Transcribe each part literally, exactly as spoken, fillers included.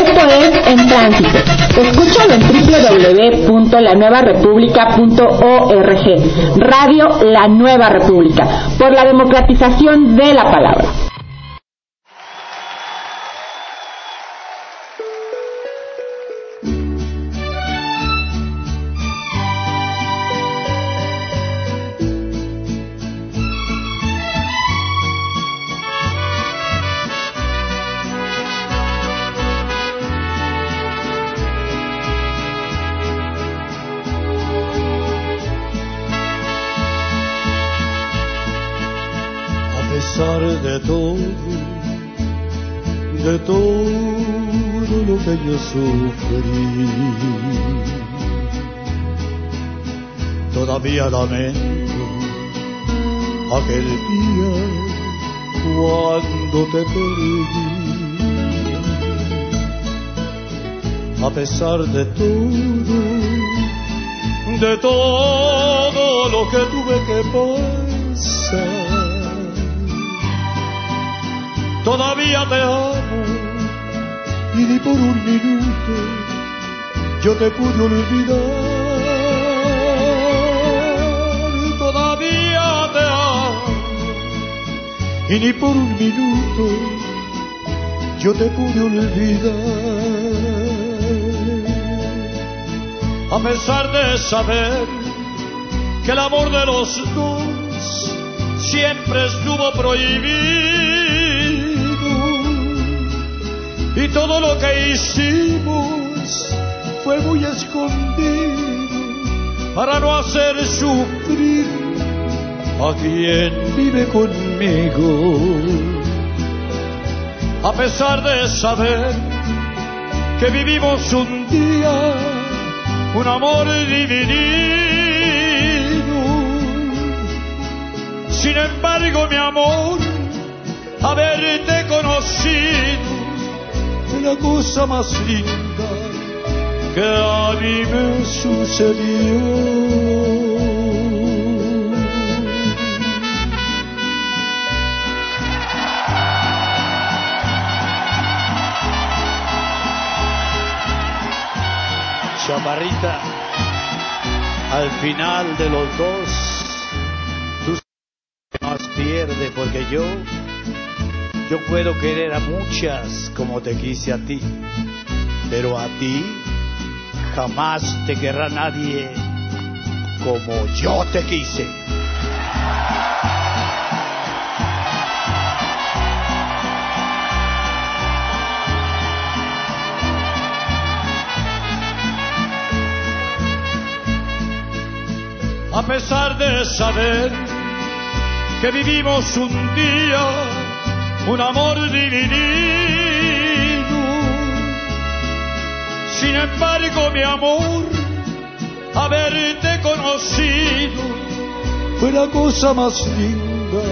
Esto es En Tránsito. Escúchalo en doble u doble u doble u punto la nueva república punto org. Radio La Nueva República, por la democratización de la palabra. De todo, de todo lo que yo sufrí, todavía lamento aquel día cuando te perdí. A pesar de todo, de todo lo que tuve que pasar, todavía te amo y ni por un minuto yo te pude olvidar. Todavía te amo y ni por un minuto yo te pude olvidar. A pesar de saber que el amor de los dos siempre estuvo prohibido, y todo lo que hicimos fue muy escondido para no hacer sufrir a quien vive conmigo. A pesar de saber que vivimos un día un amor dividido, sin embargo, mi amor, haberte conocido fue la cosa más linda que a mí me sucedió. Chaparrita, al final de los dos, tú más pierdes, porque yo Yo puedo querer a muchas como te quise a ti, pero a ti jamás te querrá nadie como yo te quise. A pesar de saber que vivimos un día un amor dividido, sin embargo, mi amor, haberte conocido fue la cosa más linda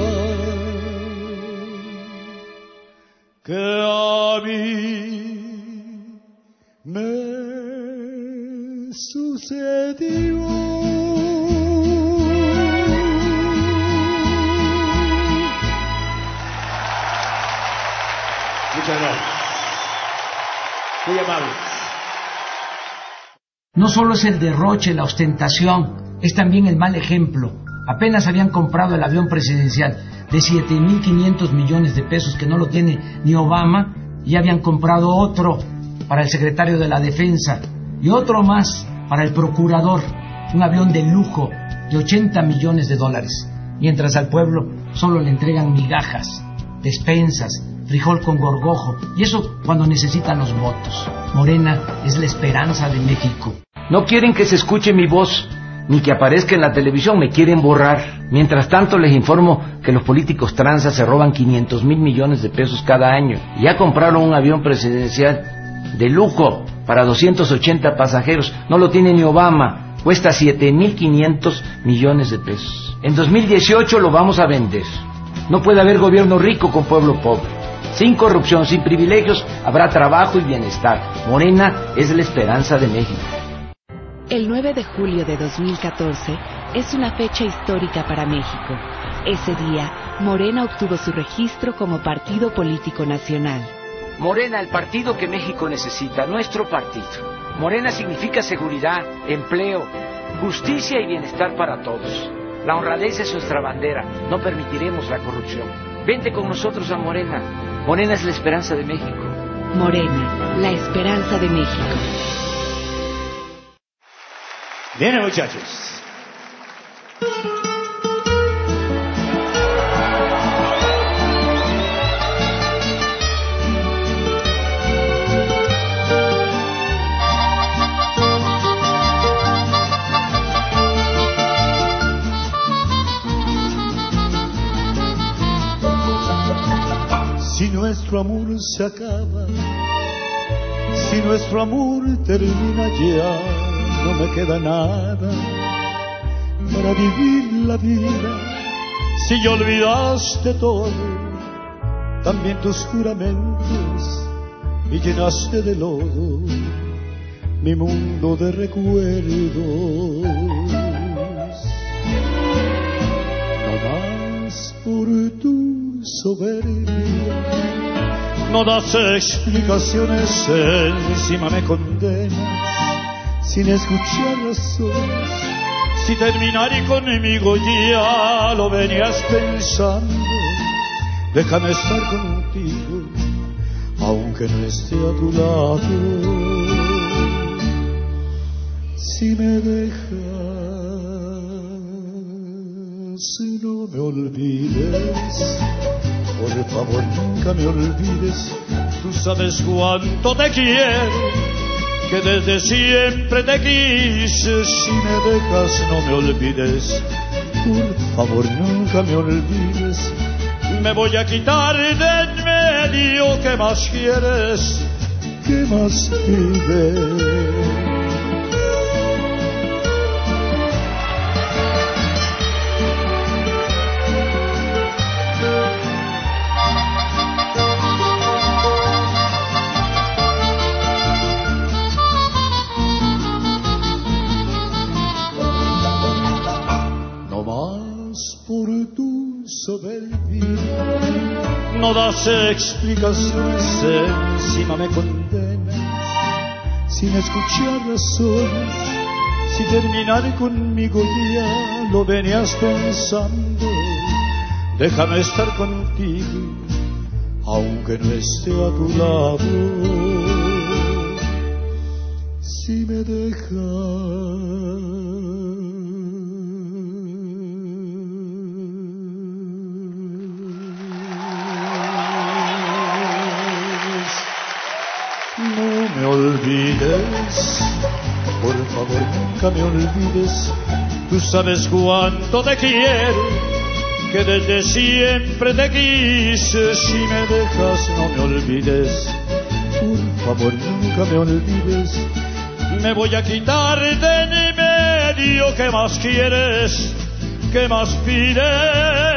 que a mí me sucedió. Muchas gracias. Muy amable. No solo es el derroche, la ostentación, es también el mal ejemplo. Apenas habían comprado el avión presidencial de siete mil quinientos millones de pesos, que no lo tiene ni Obama, y habían comprado otro para el secretario de la Defensa y otro más para el procurador, un avión de lujo de ochenta millones de dólares, mientras al pueblo solo le entregan migajas, despensas, frijol con gorgojo, y eso cuando necesitan los votos. Morena es la esperanza de México. No quieren que se escuche mi voz, ni que aparezca en la televisión, me quieren borrar. Mientras tanto les informo que los políticos tranzas se roban quinientos mil millones de pesos cada año. Ya compraron un avión presidencial de lujo para doscientos ochenta pasajeros, no lo tiene ni Obama, cuesta siete mil quinientos millones de pesos. En dos mil dieciocho lo vamos a vender. No puede haber gobierno rico con pueblo pobre. Sin corrupción, sin privilegios, habrá trabajo y bienestar. Morena es la esperanza de México. El nueve de julio de dos mil catorce es una fecha histórica para México. Ese día, Morena obtuvo su registro como partido político nacional. Morena, el partido que México necesita, nuestro partido. Morena significa seguridad, empleo, justicia y bienestar para todos. La honradez es nuestra bandera, no permitiremos la corrupción. Vente con nosotros a Morena. Morena es la esperanza de México. Morena, la esperanza de México. Bien, muchachos. Si nuestro amor se acaba, si nuestro amor termina ya, no me queda nada para vivir la vida. Si ya olvidaste todo, también tus juramentos, y llenaste de lodo mi mundo de recuerdos. No más por tu soberbia, no das explicaciones, encima me condenas sin escuchar razones. Si terminar y conmigo ya lo venías pensando, déjame estar contigo aunque no esté a tu lado. Si me dejas, si no me olvides, por favor nunca me olvides. Tú sabes cuánto te quiero, que desde siempre te quise. Si me dejas no me olvides, por favor nunca me olvides. Me voy a quitar de en medio, ¿qué más quieres? ¿Qué más pides? No das explicaciones, encima me condenas sin escuchar razones. Si terminar conmigo ya lo venías pensando, déjame estar contigo aunque no esté a tu lado. Si me dejas, me olvides, por favor nunca me olvides. Tú sabes cuánto te quiero, que desde siempre te quise. Si me dejas no me olvides, por favor nunca me olvides. Me voy a quitar de en medio, ¿qué más quieres? ¿Qué más pides?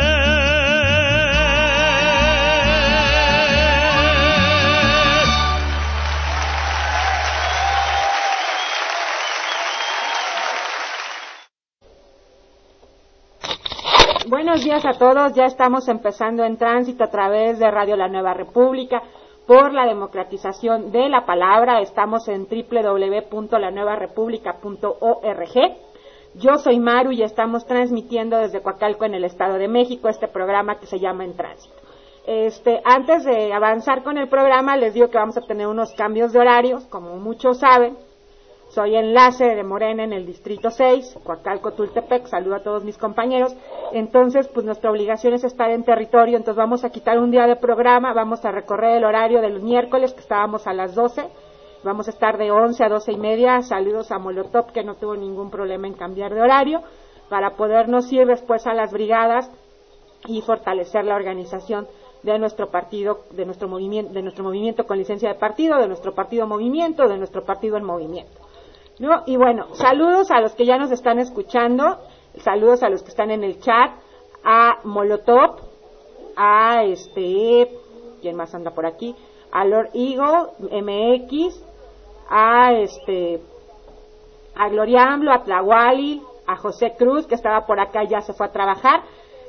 Buenos días a todos, ya estamos empezando En Tránsito a través de Radio La Nueva República por la democratización de la palabra. Estamos en doble u doble u doble u punto la nueva república punto org. Yo soy Maru y estamos transmitiendo desde Coacalco en el Estado de México este programa que se llama En Tránsito. Este, antes de avanzar con el programa les digo que vamos a tener unos cambios de horarios, como muchos saben. Soy enlace de Morena en el Distrito seis, Coacalco, Tultepec, saludo a todos mis compañeros. Entonces, pues nuestra obligación es estar en territorio, entonces vamos a quitar un día de programa, vamos a recorrer el horario de los miércoles, que estábamos a las doce, vamos a estar de once a doce y media, saludos a Molotov, que no tuvo ningún problema en cambiar de horario, para podernos ir después a las brigadas y fortalecer la organización de nuestro partido, de nuestro movimiento, de nuestro movimiento con licencia de partido, de nuestro partido movimiento, de nuestro partido en movimiento. ¿No? Y bueno, saludos a los que ya nos están escuchando, saludos a los que están en el chat, a Molotov, a este, ¿quién más anda por aquí? A Lord Eagle, M X, a este, a Gloria AMLO, a Tlahuali, a José Cruz, que estaba por acá, ya se fue a trabajar.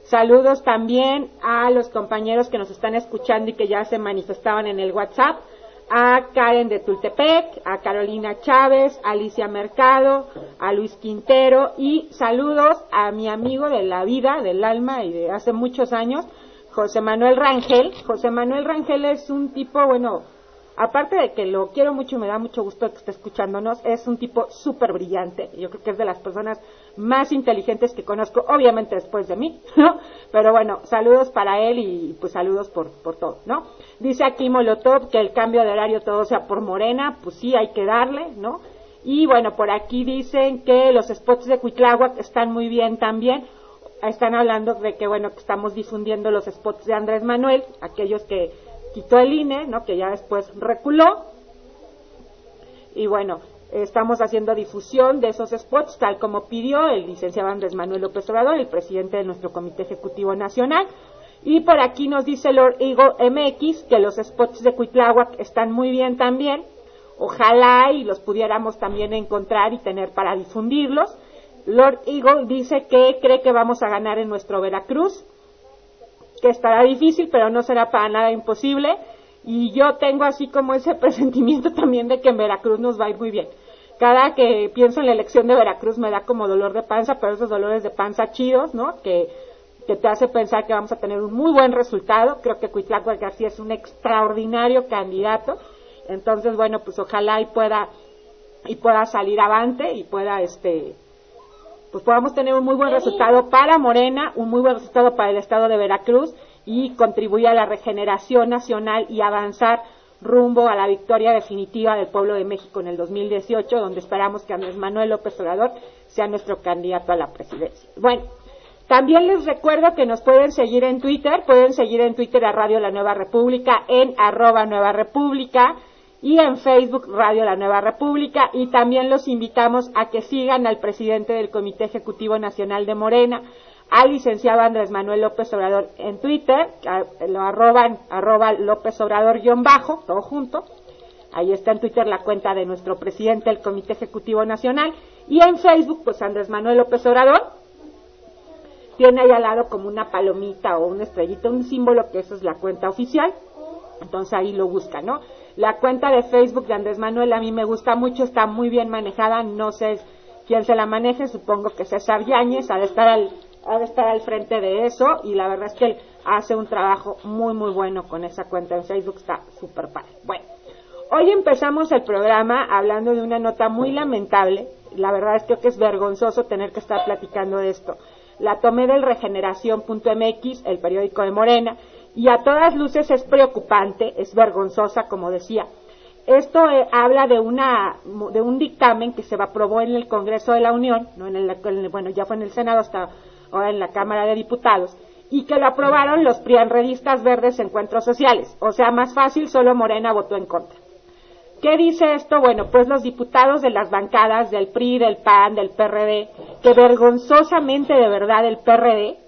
Saludos también a los compañeros que nos están escuchando y que ya se manifestaban en el WhatsApp, a Karen de Tultepec, a Carolina Chávez, a Alicia Mercado, a Luis Quintero, y saludos a mi amigo de la vida, del alma y de hace muchos años, José Manuel Rangel. José Manuel Rangel es un tipo, bueno, aparte de que lo quiero mucho y me da mucho gusto que esté escuchándonos, es un tipo súper brillante. Yo creo que es de las personas más inteligentes que conozco, obviamente después de mí, ¿no? Pero bueno, saludos para él y pues saludos por, por todo, ¿no? Dice aquí Molotov que el cambio de horario todo sea por Morena, pues sí, hay que darle, ¿no? Y bueno, por aquí dicen que los spots de Cuitláhuac están muy bien también. Están hablando de que, bueno, que estamos difundiendo los spots de Andrés Manuel, aquellos que quitó el I N E, ¿no? Que ya después reculó. Y bueno, estamos haciendo difusión de esos spots, tal como pidió el licenciado Andrés Manuel López Obrador, el presidente de nuestro Comité Ejecutivo Nacional. Y por aquí nos dice Lord Eagle M X que los spots de Cuitláhuac están muy bien también. Ojalá y los pudiéramos también encontrar y tener para difundirlos. Lord Eagle dice que cree que vamos a ganar en nuestro Veracruz, que estará difícil, pero no será para nada imposible. Y yo tengo así como ese presentimiento también de que en Veracruz nos va a ir muy bien. Cada que pienso en la elección de Veracruz me da como dolor de panza, pero esos dolores de panza chidos, ¿no? Que, que te hace pensar que vamos a tener un muy buen resultado. Creo que Cuitláhuac García es un extraordinario candidato. Entonces, bueno, pues ojalá y pueda, y pueda salir avante y pueda, este... pues podamos tener un muy buen resultado para Morena, un muy buen resultado para el estado de Veracruz y contribuir a la regeneración nacional y avanzar rumbo a la victoria definitiva del pueblo de México en el dos mil dieciocho, donde esperamos que Andrés Manuel López Obrador sea nuestro candidato a la presidencia. Bueno, también les recuerdo que nos pueden seguir en Twitter, pueden seguir en Twitter a Radio La Nueva República en arroba Nueva República, y en Facebook Radio La Nueva República, y también los invitamos a que sigan al presidente del Comité Ejecutivo Nacional de Morena, al licenciado Andrés Manuel López Obrador en Twitter, lo arroban, arroba López Obrador guión bajo, todo junto. Ahí está en Twitter la cuenta de nuestro presidente del Comité Ejecutivo Nacional, y en Facebook, pues Andrés Manuel López Obrador, tiene ahí al lado como una palomita o una estrellita, un símbolo que eso es la cuenta oficial, entonces ahí lo buscan, ¿no? La cuenta de Facebook de Andrés Manuel a mí me gusta mucho, está muy bien manejada, no sé quién se la maneje, supongo que César Yáñez ha de estar al, ha de estar al frente de eso, y la verdad es que él hace un trabajo muy muy bueno con esa cuenta en Facebook, está súper padre. Bueno, hoy empezamos el programa hablando de una nota muy lamentable, la verdad es que creo que es vergonzoso tener que estar platicando de esto. La tomé del regeneración punto m x, el periódico de Morena, y a todas luces es preocupante, es vergonzosa, como decía. Esto eh, habla de una de un dictamen que se aprobó en el Congreso de la Unión, no en el, en el, bueno, ya fue en el Senado, hasta ahora en la Cámara de Diputados, y que lo aprobaron los prianredistas verdes Encuentros Sociales. O sea, más fácil, solo Morena votó en contra. ¿Qué dice esto? Bueno, pues los diputados de las bancadas del P R I, del P A N, del P R D, que vergonzosamente de verdad el P R D,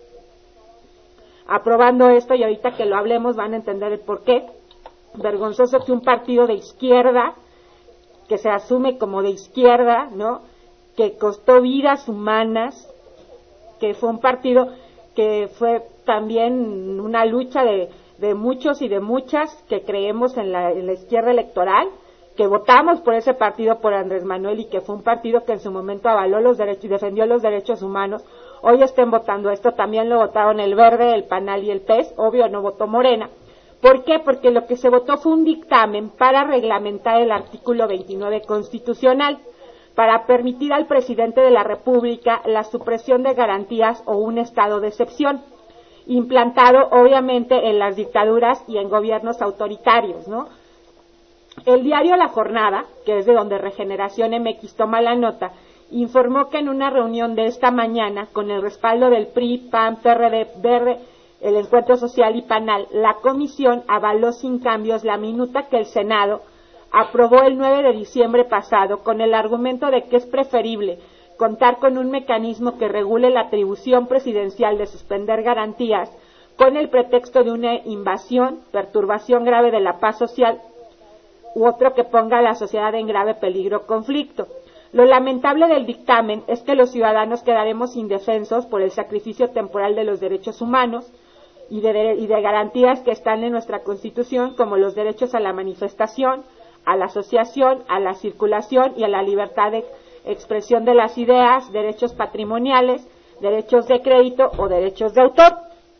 aprobando esto, y ahorita que lo hablemos van a entender el por qué. Vergonzoso que un partido de izquierda, que se asume como de izquierda, ¿no?, que costó vidas humanas, que fue un partido que fue también una lucha de, de muchos y de muchas que creemos en la, en la izquierda electoral, que votamos por ese partido, por Andrés Manuel, y que fue un partido que en su momento avaló los derechos y defendió los derechos humanos. Hoy estén votando esto, también lo votaron el Verde, el PANAL y el P E S, obvio no votó Morena. ¿Por qué? Porque lo que se votó fue un dictamen para reglamentar el artículo veintinueve constitucional, para permitir al presidente de la República la supresión de garantías o un estado de excepción, implantado obviamente en las dictaduras y en gobiernos autoritarios, ¿no? El diario La Jornada, que es de donde Regeneración M X toma la nota, informó que en una reunión de esta mañana, con el respaldo del P R I, P A N, P R D, Verde, el Encuentro Social y PANAL, la comisión avaló sin cambios la minuta que el Senado aprobó el nueve de diciembre pasado, con el argumento de que es preferible contar con un mecanismo que regule la atribución presidencial de suspender garantías con el pretexto de una invasión, perturbación grave de la paz social, u otro que ponga a la sociedad en grave peligro o conflicto. Lo lamentable del dictamen es que los ciudadanos quedaremos indefensos por el sacrificio temporal de los derechos humanos y de, y de garantías que están en nuestra Constitución, como los derechos a la manifestación, a la asociación, a la circulación y a la libertad de expresión de las ideas, derechos patrimoniales, derechos de crédito o derechos de autor.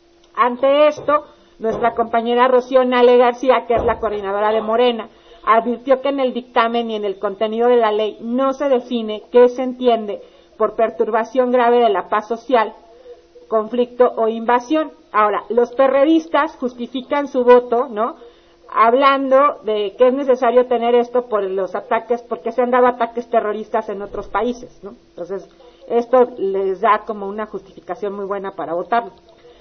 Ante esto, nuestra compañera Rocío Nale García, que es la coordinadora de Morena, advirtió que en el dictamen y en el contenido de la ley no se define qué se entiende por perturbación grave de la paz social, conflicto o invasión. Ahora, los perredistas justifican su voto, ¿no?, hablando de que es necesario tener esto por los ataques, porque se han dado ataques terroristas en otros países, ¿no? Entonces, esto les da como una justificación muy buena para votarlo.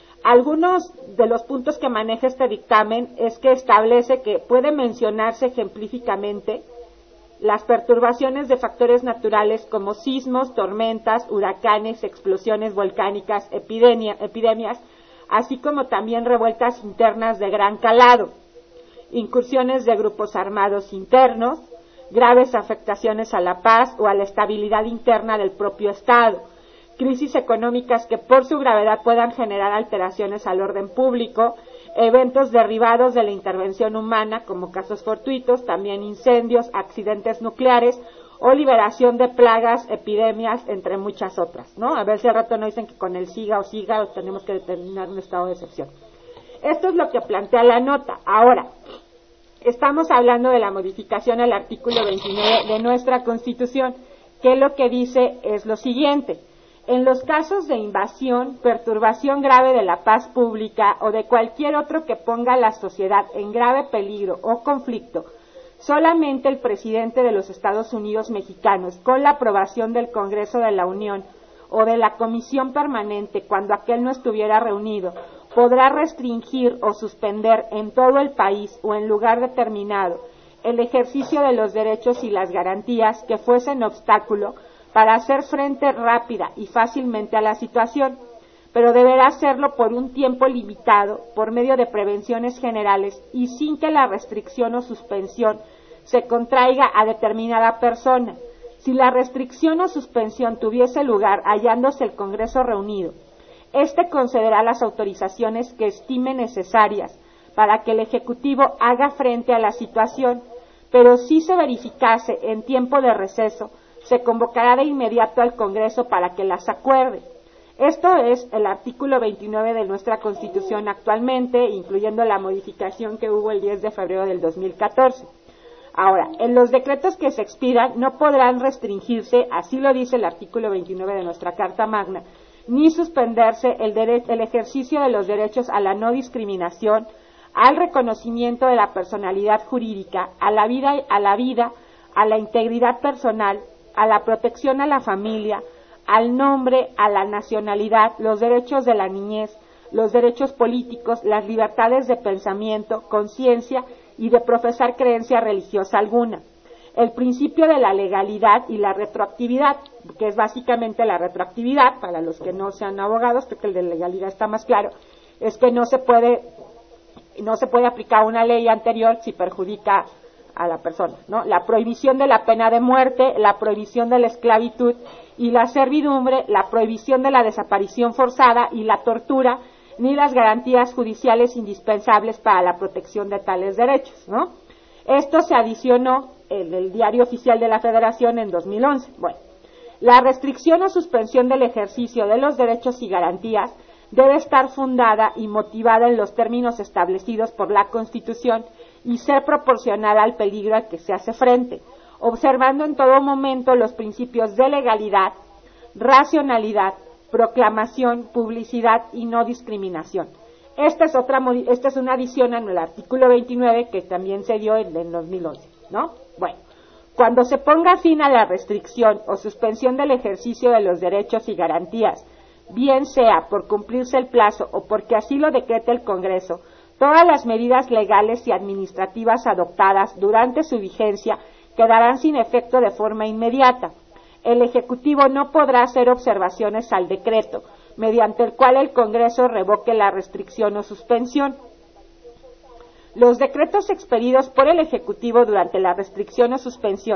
Algunos de los puntos que maneja este dictamen es que establece que puede mencionarse ejemplíficamente las perturbaciones de factores naturales como sismos, tormentas, huracanes, explosiones volcánicas, epidemia, epidemias, así como también revueltas internas de gran calado, incursiones de grupos armados internos, graves afectaciones a la paz o a la estabilidad interna del propio Estado, crisis económicas que por su gravedad puedan generar alteraciones al orden público, eventos derivados de la intervención humana como casos fortuitos, también incendios, accidentes nucleares o liberación de plagas, epidemias, entre muchas otras, ¿no? A ver si al rato no dicen que con el SIGA o SIGA tenemos que determinar un estado de excepción. Esto es lo que plantea la nota. Ahora, estamos hablando de la modificación al artículo veintinueve de nuestra Constitución, que lo que dice es lo siguiente: en los casos de invasión, perturbación grave de la paz pública o de cualquier otro que ponga a la sociedad en grave peligro o conflicto, solamente el presidente de los Estados Unidos mexicanos, con la aprobación del Congreso de la Unión o de la Comisión Permanente cuando aquel no estuviera reunido, podrá restringir o suspender en todo el país o en lugar determinado el ejercicio de los derechos y las garantías que fuesen obstáculo para hacer frente rápida y fácilmente a la situación, pero deberá hacerlo por un tiempo limitado, por medio de prevenciones generales y sin que la restricción o suspensión se contraiga a determinada persona. Si la restricción o suspensión tuviese lugar hallándose el Congreso reunido, éste concederá las autorizaciones que estime necesarias para que el Ejecutivo haga frente a la situación, pero si se verificase en tiempo de receso, se convocará de inmediato al Congreso para que las acuerde. Esto es el artículo veintinueve de nuestra Constitución actualmente, incluyendo la modificación que hubo el diez de febrero del dos mil catorce. Ahora, en los decretos que se expidan no podrán restringirse, así lo dice el artículo veintinueve de nuestra Carta Magna, ni suspenderse el, dere- el ejercicio de los derechos a la no discriminación, al reconocimiento de la personalidad jurídica, a la vida, a la vida, a la integridad personal, a la protección a la familia, al nombre, a la nacionalidad, los derechos de la niñez, los derechos políticos, las libertades de pensamiento, conciencia y de profesar creencia religiosa alguna. El principio de la legalidad y la retroactividad, que es básicamente la retroactividad, para los que no sean abogados, creo que el de legalidad está más claro, es que no se puede, no se puede aplicar una ley anterior si perjudica a la persona, ¿no? La prohibición de la pena de muerte, la prohibición de la esclavitud y la servidumbre, la prohibición de la desaparición forzada y la tortura, ni las garantías judiciales indispensables para la protección de tales derechos, ¿no? Esto se adicionó en el Diario Oficial de la Federación en dos mil once. Bueno, la restricción o suspensión del ejercicio de los derechos y garantías debe estar fundada y motivada en los términos establecidos por la Constitución y ser proporcional al peligro al que se hace frente, observando en todo momento los principios de legalidad, racionalidad, proclamación, publicidad y no discriminación. Esta es otra, esta es una adición en el artículo veintinueve que también se dio en el dos mil once, ¿no? Bueno, cuando se ponga fin a la restricción o suspensión del ejercicio de los derechos y garantías, bien sea por cumplirse el plazo o porque así lo decrete el Congreso, todas las medidas legales y administrativas adoptadas durante su vigencia quedarán sin efecto de forma inmediata. El Ejecutivo no podrá hacer observaciones al decreto, mediante el cual el Congreso revoque la restricción o suspensión. Los decretos expedidos por el Ejecutivo durante la restricción o suspensión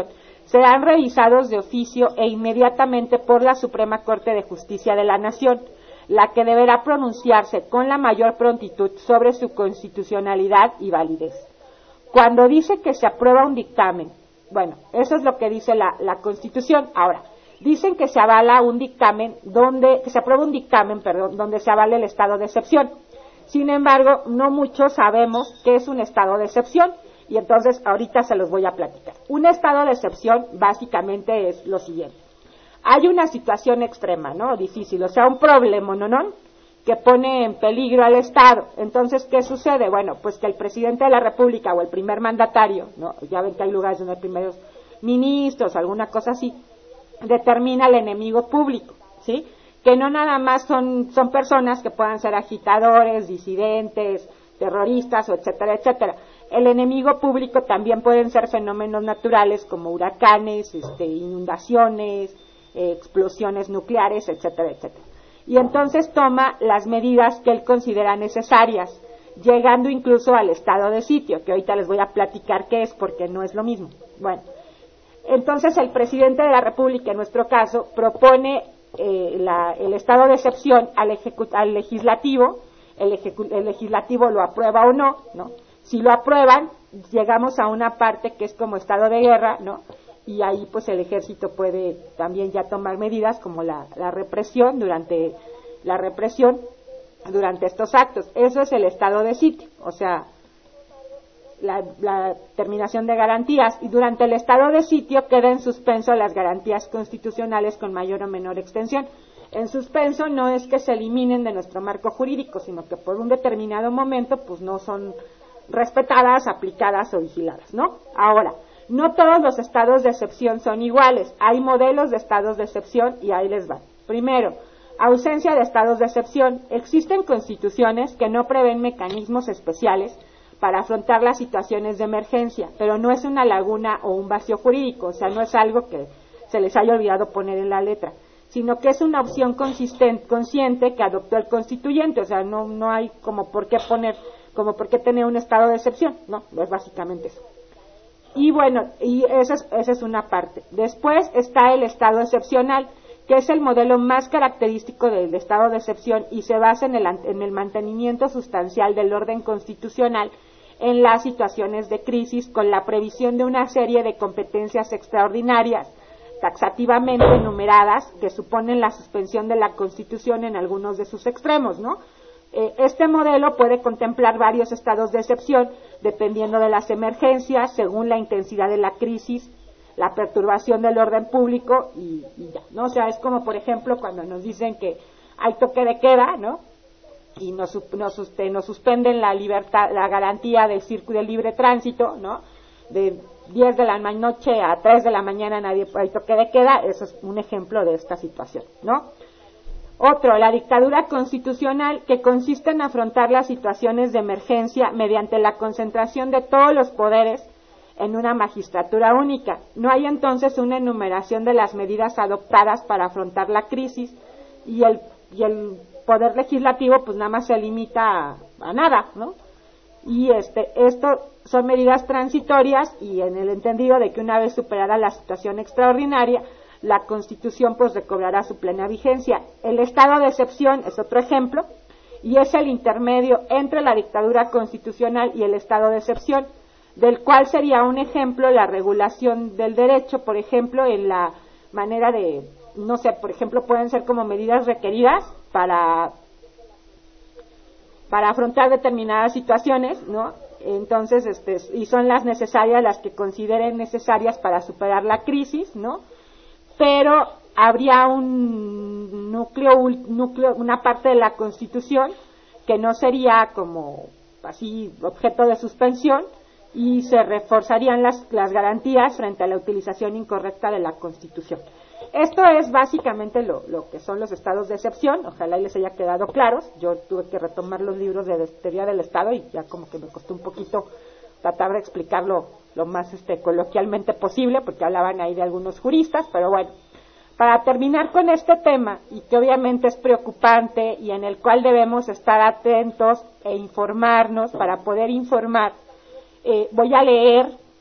serán revisados de oficio e inmediatamente por la Suprema Corte de Justicia de la Nación, la que deberá pronunciarse con la mayor prontitud sobre su constitucionalidad y validez. Cuando dice que se aprueba un dictamen, bueno, eso es lo que dice la, la Constitución. Ahora, dicen que se avala un dictamen donde, que se aprueba un dictamen, perdón, donde se avale el estado de excepción. Sin embargo, no muchos sabemos qué es un estado de excepción, y entonces ahorita se los voy a platicar. Un estado de excepción básicamente es lo siguiente. Hay una situación extrema, ¿no? Difícil, o sea, un problema, ¿no? ¿no? que pone en peligro al Estado. Entonces, ¿qué sucede? Bueno, pues que el presidente de la República o el primer mandatario, ¿no? Ya ven que hay lugares donde hay primeros ministros, alguna cosa así, determina el enemigo público, ¿sí? Que no nada más son, son personas que puedan ser agitadores, disidentes, terroristas, o etcétera, etcétera. El enemigo público también pueden ser fenómenos naturales como huracanes, este, inundaciones, eh, explosiones nucleares, etcétera, etcétera. Y entonces toma las medidas que él considera necesarias, llegando incluso al estado de sitio, que ahorita les voy a platicar qué es, porque no es lo mismo. Bueno, entonces el presidente de la República, en nuestro caso, propone eh, la, el estado de excepción al, ejecu- al legislativo, el, ejecu- el legislativo lo aprueba o no, ¿no? Si lo aprueban, llegamos a una parte que es como estado de guerra, ¿no? Y ahí pues el ejército puede también ya tomar medidas como la, la represión durante la represión durante estos actos. Eso es el estado de sitio, o sea, la, la terminación de garantías. Y durante el estado de sitio queda en suspenso las garantías constitucionales con mayor o menor extensión. En suspenso no es que se eliminen de nuestro marco jurídico, sino que por un determinado momento pues no son respetadas, aplicadas o vigiladas, ¿no? Ahora, no todos los estados de excepción son iguales. Hay modelos de estados de excepción y ahí les va. Primero, ausencia de estados de excepción. Existen constituciones que no prevén mecanismos especiales para afrontar las situaciones de emergencia, pero no es una laguna o un vacío jurídico, o sea, no es algo que se les haya olvidado poner en la letra, sino que es una opción consistente, consciente que adoptó el constituyente, o sea, no, no hay como por qué poner, como por qué tener un estado de excepción, no, es básicamente eso. Y bueno, y esa es, esa es una parte. Después está el estado excepcional, que es el modelo más característico del estado de excepción y se basa en el, en el mantenimiento sustancial del orden constitucional en las situaciones de crisis, con la previsión de una serie de competencias extraordinarias, taxativamente enumeradas, que suponen la suspensión de la Constitución en algunos de sus extremos, ¿no? Este modelo puede contemplar varios estados de excepción dependiendo de las emergencias, según la intensidad de la crisis, la perturbación del orden público y, y ya, ¿no? O sea, es como, por ejemplo, cuando nos dicen que hay toque de queda, ¿no? Y nos, nos, usted, nos suspenden la libertad, la garantía del circuito del libre tránsito, ¿no? De diez de la noche a tres de la mañana nadie hay toque de queda. Eso es un ejemplo de esta situación, ¿no? Otro, la dictadura constitucional, que consiste en afrontar las situaciones de emergencia mediante la concentración de todos los poderes en una magistratura única. No hay entonces una enumeración de las medidas adoptadas para afrontar la crisis y el, y el poder legislativo pues nada más se limita a, a nada, ¿no? Y este, esto son medidas transitorias y en el entendido de que una vez superada la situación extraordinaria, la Constitución pues recobrará su plena vigencia. El estado de excepción es otro ejemplo y es el intermedio entre la dictadura constitucional y el estado de excepción, del cual sería un ejemplo la regulación del derecho, por ejemplo, en la manera de, no sé, por ejemplo, pueden ser como medidas requeridas para para afrontar determinadas situaciones, ¿no? Entonces, este, y son las necesarias, las que consideren necesarias para superar la crisis, ¿no? Pero habría un núcleo, un núcleo, una parte de la Constitución que no sería como así objeto de suspensión y se reforzarían las, las garantías frente a la utilización incorrecta de la Constitución. Esto es básicamente lo, lo que son los estados de excepción. Ojalá y les haya quedado claros. Yo tuve que retomar los libros de teoría del Estado y ya como que me costó un poquito tratar de explicarlo lo más este, coloquialmente posible, porque hablaban ahí de algunos juristas, pero bueno, para terminar con este tema, y que obviamente es preocupante y en el cual debemos estar atentos e informarnos para poder informar, eh, voy a leer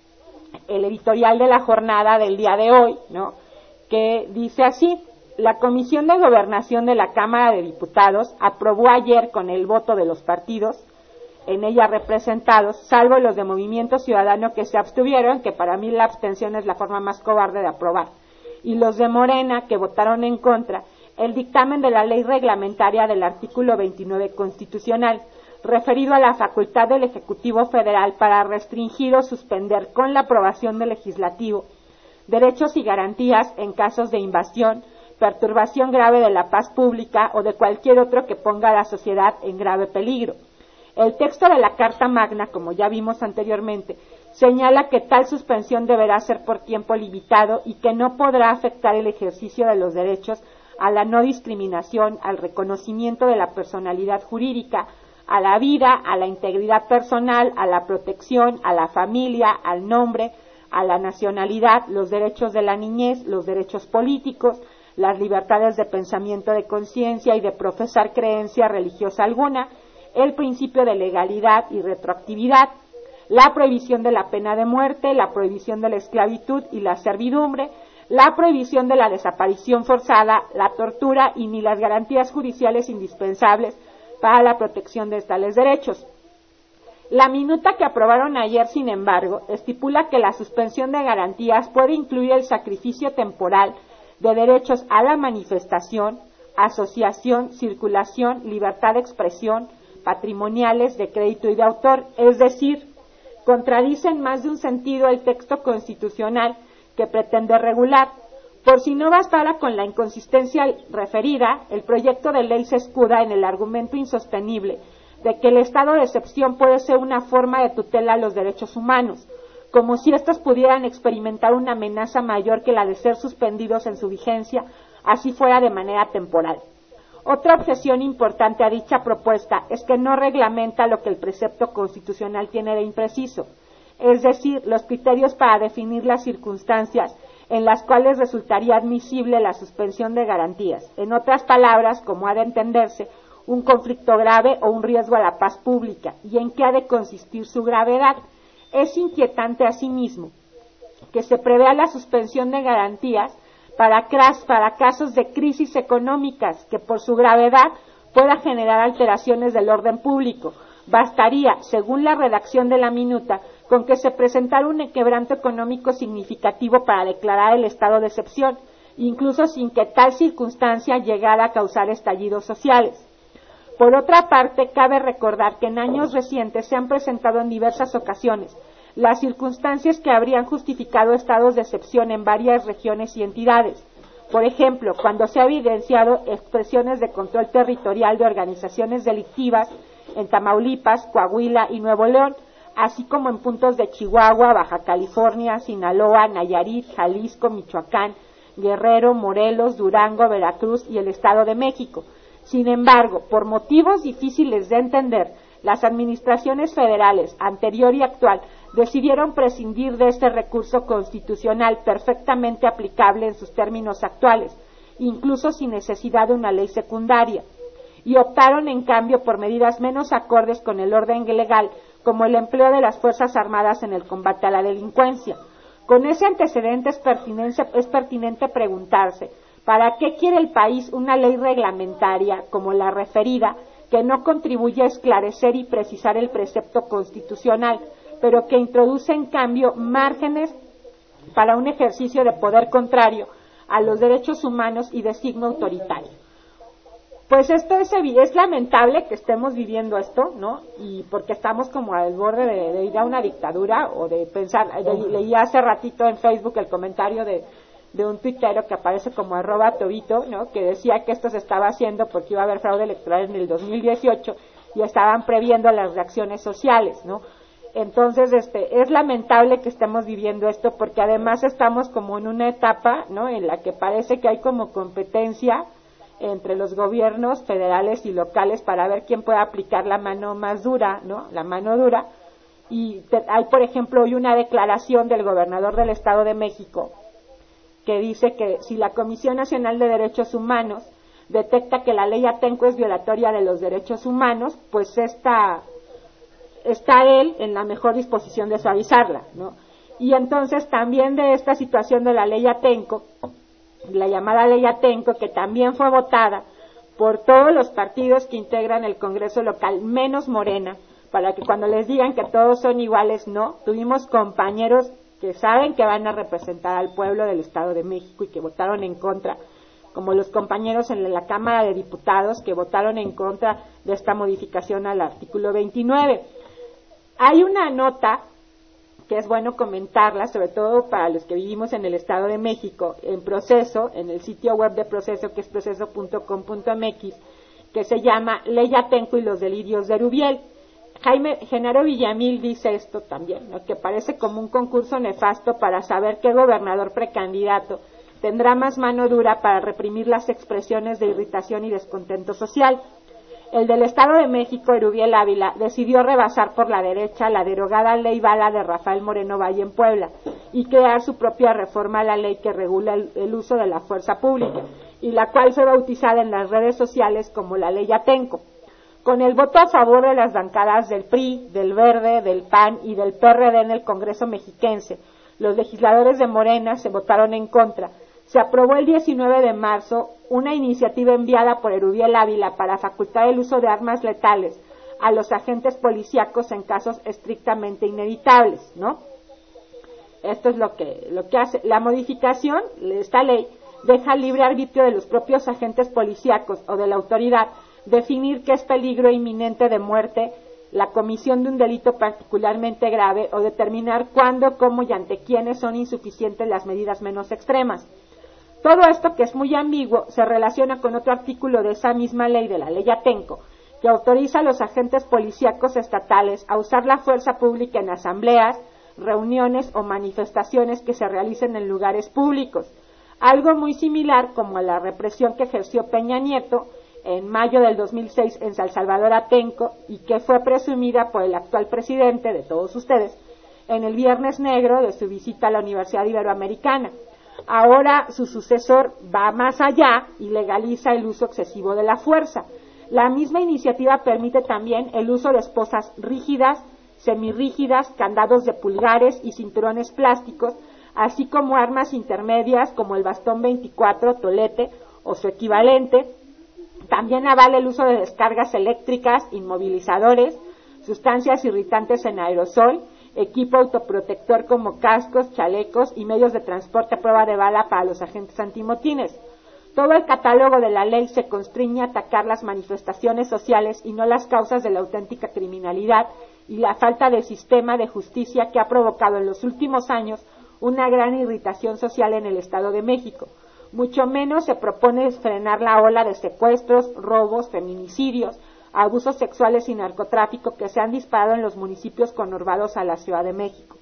el editorial de la jornada del día de hoy, ¿no? Que dice así: la Comisión de Gobernación de la Cámara de Diputados aprobó ayer con el voto de los partidos en ella representados, salvo los de Movimiento Ciudadano que se abstuvieron, que para mí la abstención es la forma más cobarde de aprobar, y los de Morena que votaron en contra, el dictamen de la ley reglamentaria del artículo veintinueve constitucional, referido a la facultad del Ejecutivo Federal para restringir o suspender con la aprobación del Legislativo derechos y garantías en casos de invasión, perturbación grave de la paz pública o de cualquier otro que ponga a la sociedad en grave peligro. El texto de la Carta Magna, como ya vimos anteriormente, señala que tal suspensión deberá ser por tiempo limitado y que no podrá afectar el ejercicio de los derechos a la no discriminación, al reconocimiento de la personalidad jurídica, a la vida, a la integridad personal, a la protección, a la familia, al nombre, a la nacionalidad, los derechos de la niñez, los derechos políticos, las libertades de pensamiento, de conciencia y de profesar creencia religiosa alguna, el principio de legalidad y retroactividad, la prohibición de la pena de muerte, la prohibición de la esclavitud y la servidumbre, la prohibición de la desaparición forzada, la tortura y ni las garantías judiciales indispensables para la protección de tales derechos. La minuta que aprobaron ayer, sin embargo, estipula que la suspensión de garantías puede incluir el sacrificio temporal de derechos a la manifestación, asociación, circulación, libertad de expresión, patrimoniales, de crédito y de autor, es decir, contradice en más de un sentido el texto constitucional que pretende regular. Por si no bastara con la inconsistencia referida, el proyecto de ley se escuda en el argumento insostenible de que el estado de excepción puede ser una forma de tutela a los derechos humanos, como si estos pudieran experimentar una amenaza mayor que la de ser suspendidos en su vigencia, así fuera de manera temporal. Otra objeción importante a dicha propuesta es que no reglamenta lo que el precepto constitucional tiene de impreciso, es decir, los criterios para definir las circunstancias en las cuales resultaría admisible la suspensión de garantías. En otras palabras, como ha de entenderse, un conflicto grave o un riesgo a la paz pública, y en qué ha de consistir su gravedad. Es inquietante asimismo que se prevea la suspensión de garantías para, para casos de crisis económicas que por su gravedad pueda generar alteraciones del orden público. Bastaría, según la redacción de la minuta, con que se presentara un quebranto económico significativo para declarar el estado de excepción, incluso sin que tal circunstancia llegara a causar estallidos sociales. Por otra parte, cabe recordar que en años recientes se han presentado en diversas ocasiones las circunstancias que habrían justificado estados de excepción en varias regiones y entidades. Por ejemplo, cuando se ha evidenciado expresiones de control territorial de organizaciones delictivas en Tamaulipas, Coahuila y Nuevo León, así como en puntos de Chihuahua, Baja California, Sinaloa, Nayarit, Jalisco, Michoacán, Guerrero, Morelos, Durango, Veracruz y el Estado de México. Sin embargo, por motivos difíciles de entender, las administraciones federales, anterior y actual, decidieron prescindir de este recurso constitucional perfectamente aplicable en sus términos actuales, incluso sin necesidad de una ley secundaria, y optaron en cambio por medidas menos acordes con el orden legal, como el empleo de las Fuerzas Armadas en el combate a la delincuencia. Con ese antecedente es pertinente, es pertinente preguntarse, ¿para qué quiere el país una ley reglamentaria como la referida, que no contribuye a esclarecer y precisar el precepto constitucional, pero que introduce en cambio márgenes para un ejercicio de poder contrario a los derechos humanos y de signo autoritario? Pues esto es, es lamentable que estemos viviendo esto, ¿no? Y porque estamos como al borde de, de ir a una dictadura o de pensar, de, leí hace ratito en Facebook el comentario de, de un tuitero que aparece como arroba tobito, ¿no? Que decía que esto se estaba haciendo porque iba a haber fraude electoral en el dos mil dieciocho y estaban previendo las reacciones sociales, ¿no? Entonces, este, es lamentable que estemos viviendo esto porque además estamos como en una etapa, ¿no? En la que parece que hay como competencia entre los gobiernos federales y locales para ver quién puede aplicar la mano más dura, ¿no? La mano dura. Y te, hay, por ejemplo, hoy una declaración del gobernador del Estado de México que dice que si la Comisión Nacional de Derechos Humanos detecta que la ley Atenco es violatoria de los derechos humanos, pues esta, está él en la mejor disposición de suavizarla, ¿no? Y entonces también de esta situación de la ley Atenco, la llamada ley Atenco, que también fue votada por todos los partidos que integran el Congreso local, menos Morena, para que cuando les digan que todos son iguales, no, tuvimos compañeros que saben que van a representar al pueblo del Estado de México y que votaron en contra, como los compañeros en la Cámara de Diputados que votaron en contra de esta modificación al artículo veintinueve. Hay una nota que es bueno comentarla, sobre todo para los que vivimos en el Estado de México, en Proceso, en el sitio web de Proceso, que es proceso punto com punto m x, que se llama Ley Atenco y los delirios de Erubiel. Jaime Genaro Villamil dice esto también, ¿no?, que parece como un concurso nefasto para saber qué gobernador precandidato tendrá más mano dura para reprimir las expresiones de irritación y descontento social. El del Estado de México, Erubiel Ávila, decidió rebasar por la derecha la derogada ley Bala de Rafael Moreno Valle en Puebla y crear su propia reforma a la ley que regula el, el uso de la fuerza pública, y la cual fue bautizada en las redes sociales como la ley Atenco. Con el voto a favor de las bancadas del P R I, del Verde, del P A N y del P R D en el Congreso mexiquense, los legisladores de Morena se votaron en contra. Se aprobó el diecinueve de marzo una iniciativa enviada por Erubiel Ávila para facultar el uso de armas letales a los agentes policíacos en casos estrictamente inevitables, ¿no? Esto es lo que, lo que hace. La modificación de esta ley deja libre arbitrio de los propios agentes policíacos o de la autoridad definir qué es peligro inminente de muerte, la comisión de un delito particularmente grave, o determinar cuándo, cómo y ante quiénes son insuficientes las medidas menos extremas. Todo esto, que es muy ambiguo, se relaciona con otro artículo de esa misma ley, de la ley Atenco, que autoriza a los agentes policíacos estatales a usar la fuerza pública en asambleas, reuniones o manifestaciones que se realicen en lugares públicos. Algo muy similar como a la represión que ejerció Peña Nieto en mayo del dos mil seis en San Salvador Atenco, y que fue presumida por el actual presidente de todos ustedes en el Viernes Negro de su visita a la Universidad Iberoamericana. Ahora su sucesor va más allá y legaliza el uso excesivo de la fuerza. La misma iniciativa permite también el uso de esposas rígidas, semirrígidas, candados de pulgares y cinturones plásticos, así como armas intermedias como el bastón veinticuatro, tolete o su equivalente. También avala el uso de descargas eléctricas, inmovilizadores, sustancias irritantes en aerosol, equipo autoprotector como cascos, chalecos y medios de transporte a prueba de bala para los agentes antimotines. Todo el catálogo de la ley se constriñe a atacar las manifestaciones sociales y no las causas de la auténtica criminalidad y la falta de sistema de justicia que ha provocado en los últimos años una gran irritación social en el Estado de México. Mucho menos se propone frenar la ola de secuestros, robos, feminicidios, abusos sexuales y narcotráfico que se han disparado en los municipios conurbados a la Ciudad de México.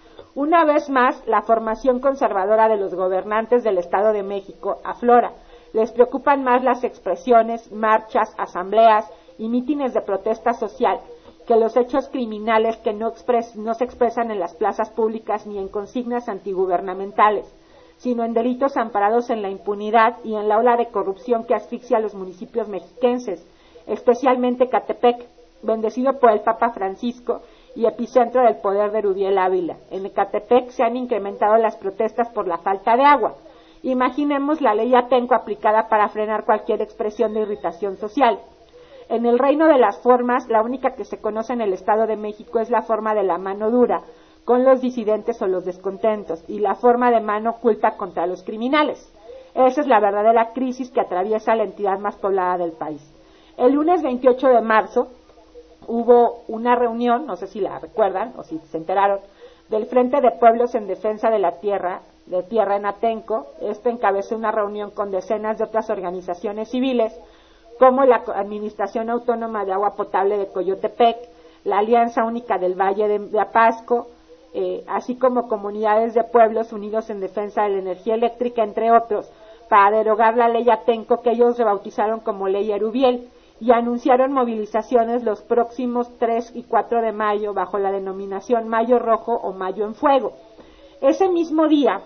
Una vez más, la formación conservadora de los gobernantes del Estado de México aflora. Les preocupan más las expresiones, marchas, asambleas y mítines de protesta social que los hechos criminales que no, expres- no se expresan en las plazas públicas ni en consignas antigubernamentales, sino en delitos amparados en la impunidad y en la ola de corrupción que asfixia a los municipios mexiquenses, especialmente Ecatepec, bendecido por el Papa Francisco y epicentro del poder de Erubiel Ávila. En Ecatepec se han incrementado las protestas por la falta de agua. Imaginemos la ley Atenco aplicada para frenar cualquier expresión de irritación social. En el reino de las formas, la única que se conoce en el Estado de México es la forma de la mano dura, con los disidentes o los descontentos, y la forma de mano oculta contra los criminales. Esa es la verdadera crisis que atraviesa la entidad más poblada del país. El lunes veintiocho de marzo hubo una reunión, no sé si la recuerdan o si se enteraron, del Frente de Pueblos en Defensa de la Tierra, de Tierra en Atenco. Este encabezó una reunión con decenas de otras organizaciones civiles, como la Administración Autónoma de Agua Potable de Coyotepec, la Alianza Única del Valle de, de Apasco, eh, así como comunidades de pueblos unidos en defensa de la energía eléctrica, entre otros, para derogar la ley Atenco, que ellos rebautizaron como ley Erubiel, y anunciaron movilizaciones los próximos tres y cuatro de mayo bajo la denominación Mayo Rojo o Mayo en Fuego. Ese mismo día,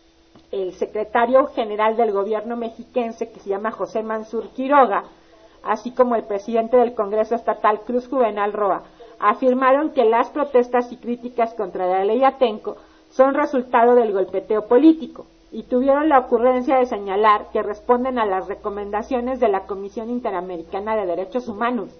el secretario general del gobierno mexiquense, que se llama José Mansur Quiroga, así como el presidente del Congreso Estatal, Cruz Juvenal Roa, afirmaron que las protestas y críticas contra la ley Atenco son resultado del golpeteo político y tuvieron la ocurrencia de señalar que responden a las recomendaciones de la Comisión Interamericana de Derechos Humanos.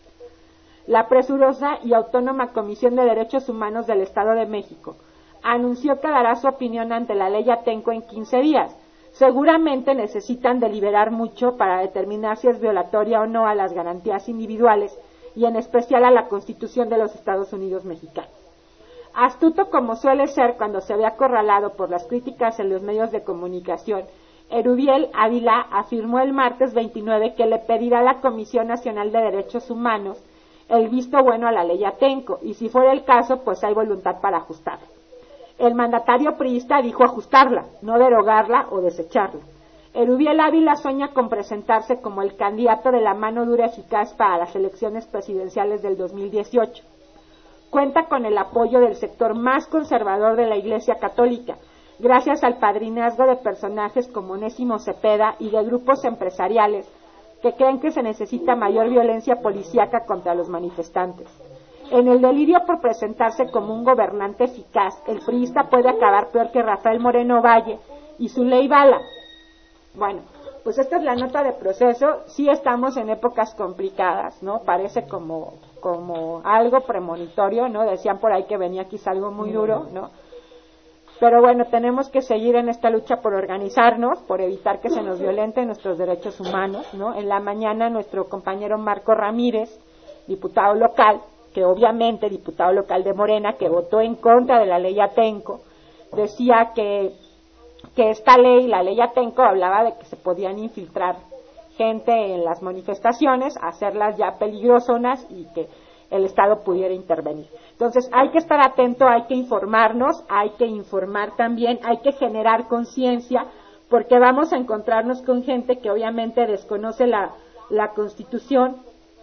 La presurosa y autónoma Comisión de Derechos Humanos del Estado de México anunció que dará su opinión ante la ley Atenco en quince días. Seguramente necesitan deliberar mucho para determinar si es violatoria o no a las garantías individuales y en especial a la Constitución de los Estados Unidos mexicanos. Astuto como suele ser cuando se ve acorralado por las críticas en los medios de comunicación, Erubiel Ávila afirmó el martes veintinueve que le pedirá a la Comisión Nacional de Derechos Humanos el visto bueno a la ley Atenco, y si fuera el caso, pues hay voluntad para ajustarla. El mandatario priista dijo ajustarla, no derogarla o desecharla. Erubiel Ávila sueña con presentarse como el candidato de la mano dura eficaz para las elecciones presidenciales del dos mil dieciocho. Cuenta con el apoyo del sector más conservador de la Iglesia Católica, gracias al padrinazgo de personajes como Onésimo Cepeda y de grupos empresariales que creen que se necesita mayor violencia policíaca contra los manifestantes. En el delirio por presentarse como un gobernante eficaz, el priista puede acabar peor que Rafael Moreno Valle y su ley bala. Bueno, pues esta es la nota de Proceso. Sí estamos en épocas complicadas, ¿no? Parece como, como algo premonitorio, ¿no? Decían por ahí que venía quizá algo muy duro, ¿no? Pero bueno, tenemos que seguir en esta lucha por organizarnos, por evitar que se nos violenten nuestros derechos humanos, ¿no? En la mañana nuestro compañero Marco Ramírez, diputado local, que obviamente diputado local de Morena, que votó en contra de la ley Atenco, decía que, que esta ley, la ley Atenco, hablaba de que se podían infiltrar gente en las manifestaciones, hacerlas ya peligrosonas y que el Estado pudiera intervenir. Entonces hay que estar atento, hay que informarnos, hay que informar también, hay que generar conciencia, porque vamos a encontrarnos con gente que obviamente desconoce la, la Constitución,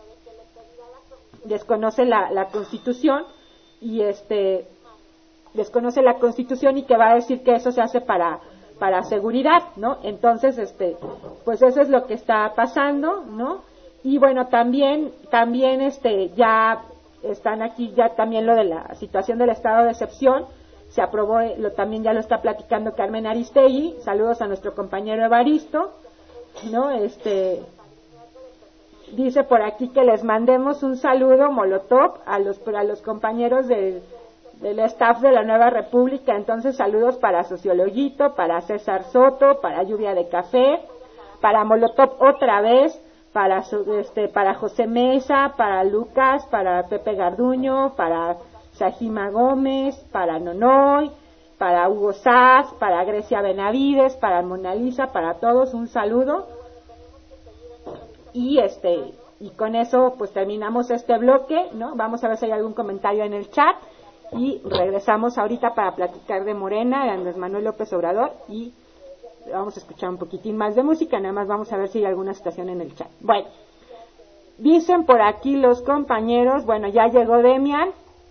desconoce la, la Constitución y este desconoce la Constitución y que va a decir que eso se hace para para seguridad, ¿no? Entonces, este, pues eso es lo que está pasando, ¿no? Y bueno, también también este ya están aquí ya también lo de la situación del estado de excepción, se aprobó, lo también ya lo está platicando Carmen Aristegui. Saludos a nuestro compañero Evaristo, ¿no? Este dice por aquí que les mandemos un saludo molotov a los a los compañeros del, del staff de la Nueva República. Entonces saludos para Sociologuito, para César Soto, para Lluvia de Café, para Molotov otra vez, para este para José Mesa, para Lucas, para Pepe Garduño, para Sajima Gómez, para Nonoy, para Hugo Saz, para Grecia Benavides, para Mona Lisa, para todos un saludo. Y este y con eso pues terminamos este bloque, ¿no? Vamos a ver si hay algún comentario en el chat y regresamos ahorita para platicar de Morena, de Andrés Manuel López Obrador, y vamos a escuchar un poquitín más de música. Nada más vamos a ver si hay alguna situación en el chat. Bueno, dicen por aquí los compañeros, bueno, ya llegó Demian.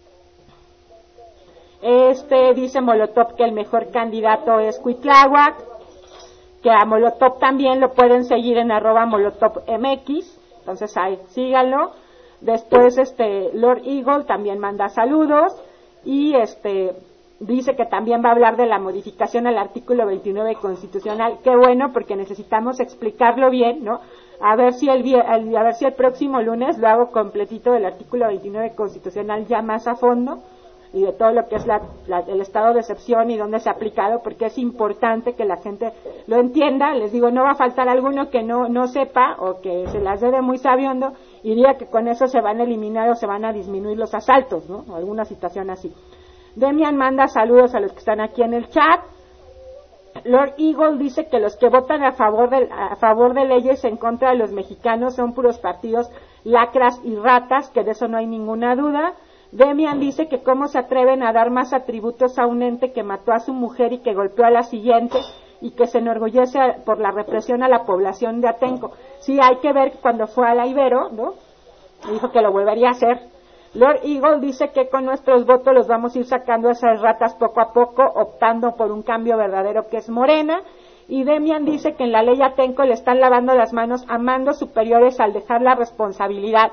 Este dice Molotov que el mejor candidato es Cuitláhuac, que a Molotov también lo pueden seguir en arroba Molotov M X, entonces ahí síganlo. Después este Lord Eagle también manda saludos y este dice que también va a hablar de la modificación al artículo veintinueve constitucional. Qué bueno, porque necesitamos explicarlo bien, ¿no? A ver si el, el a ver si el próximo lunes lo hago completito del artículo veintinueve constitucional ya más a fondo, y de todo lo que es la, la, el estado de excepción y dónde se ha aplicado, porque es importante que la gente lo entienda. Les digo, no va a faltar alguno que no no sepa o que se las dé de muy sabiondo y diga que con eso se van a eliminar o se van a disminuir los asaltos, ¿no? O alguna situación así. Demian manda saludos a los que están aquí en el chat. Lord Eagle dice que los que votan a favor de, a favor de leyes en contra de los mexicanos son puros partidos lacras y ratas, que de eso no hay ninguna duda. Demian dice que cómo se atreven a dar más atributos a un ente que mató a su mujer y que golpeó a la siguiente, y que se enorgullece por la represión a la población de Atenco. Sí, hay que ver cuando fue a la Ibero, ¿no? Dijo que lo volvería a hacer. Lord Eagle dice que con nuestros votos los vamos a ir sacando a esas ratas poco a poco, optando por un cambio verdadero que es Morena. Y Demian dice que en la ley Atenco le están lavando las manos a mandos superiores al dejar la responsabilidad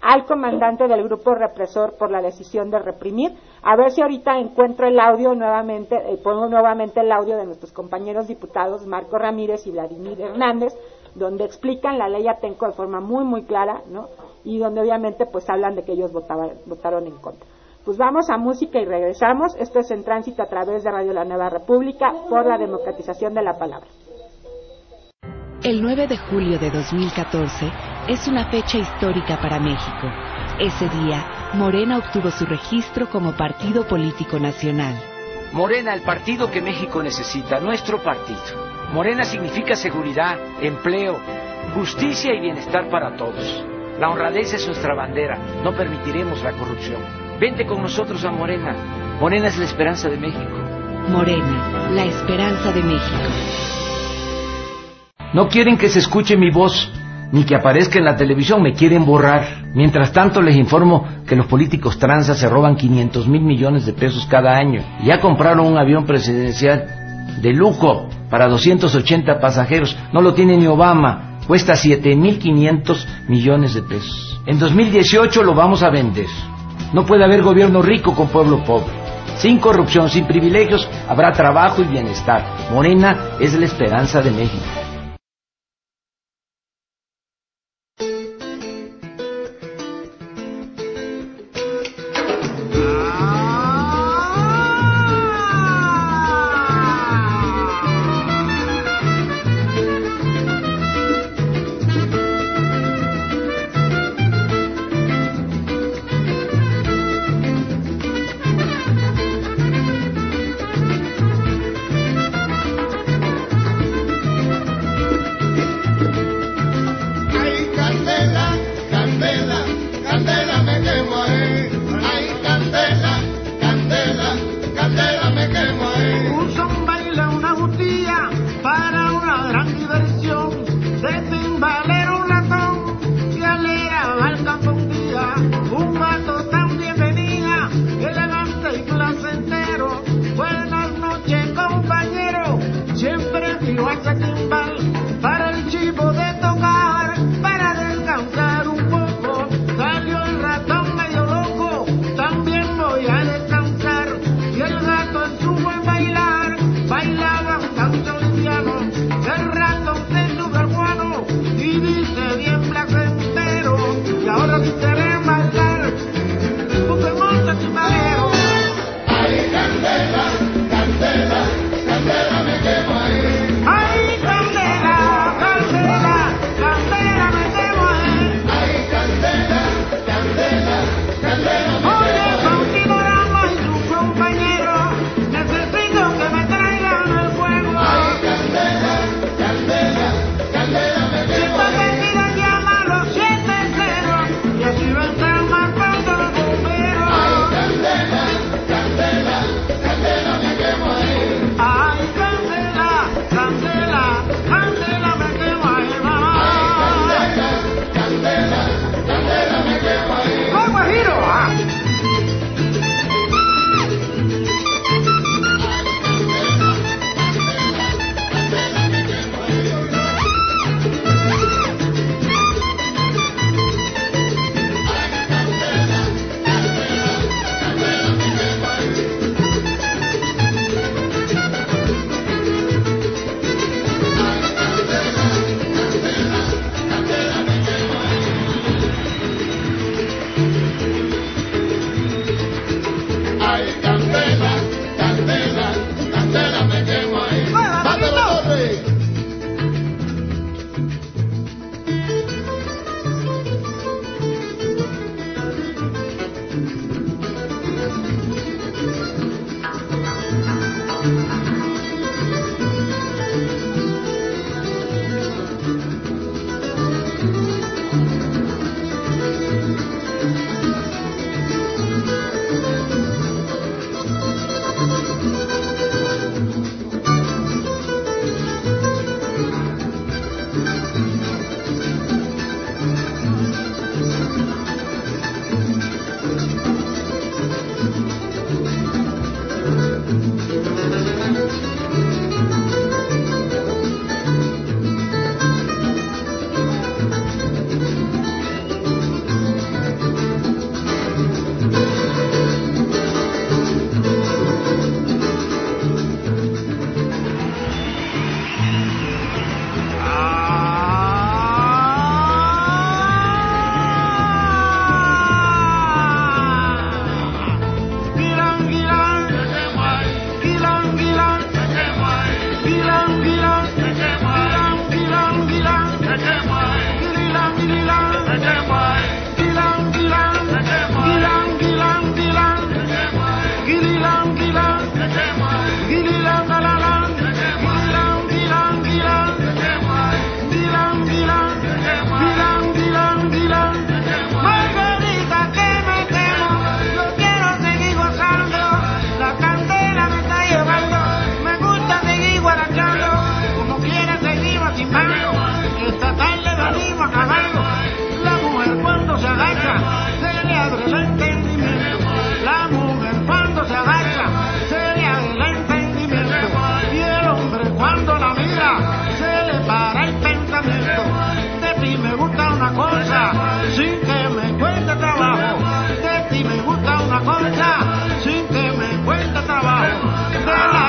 al comandante del grupo represor por la decisión de reprimir. A ver si ahorita encuentro el audio nuevamente, eh, pongo nuevamente el audio de nuestros compañeros diputados Marco Ramírez y Vladimir Hernández, donde explican la ley Atenco de forma muy muy clara, ¿no? Y donde obviamente pues hablan de que ellos votaban, votaron en contra. Pues vamos a música y regresamos. Esto es En Tránsito a través de Radio La Nueva República por la democratización de la palabra. El nueve de julio de dos mil catorce es una fecha histórica para México. Ese día, Morena obtuvo su registro como partido político nacional. Morena, el partido que México necesita, nuestro partido. Morena significa seguridad, empleo, justicia y bienestar para todos. La honradez es nuestra bandera, no permitiremos la corrupción. Vente con nosotros a Morena. Morena es la esperanza de México. Morena, la esperanza de México. No quieren que se escuche mi voz, ni que aparezca en la televisión, me quieren borrar. Mientras tanto les informo que los políticos tranzas se roban quinientos mil millones de pesos cada año. Y ya compraron un avión presidencial de lujo para doscientos ochenta pasajeros. No lo tiene ni Obama, cuesta siete mil quinientos millones de pesos. En dos mil dieciocho lo vamos a vender. No puede haber gobierno rico con pueblo pobre. Sin corrupción, sin privilegios, habrá trabajo y bienestar. Morena es la esperanza de México.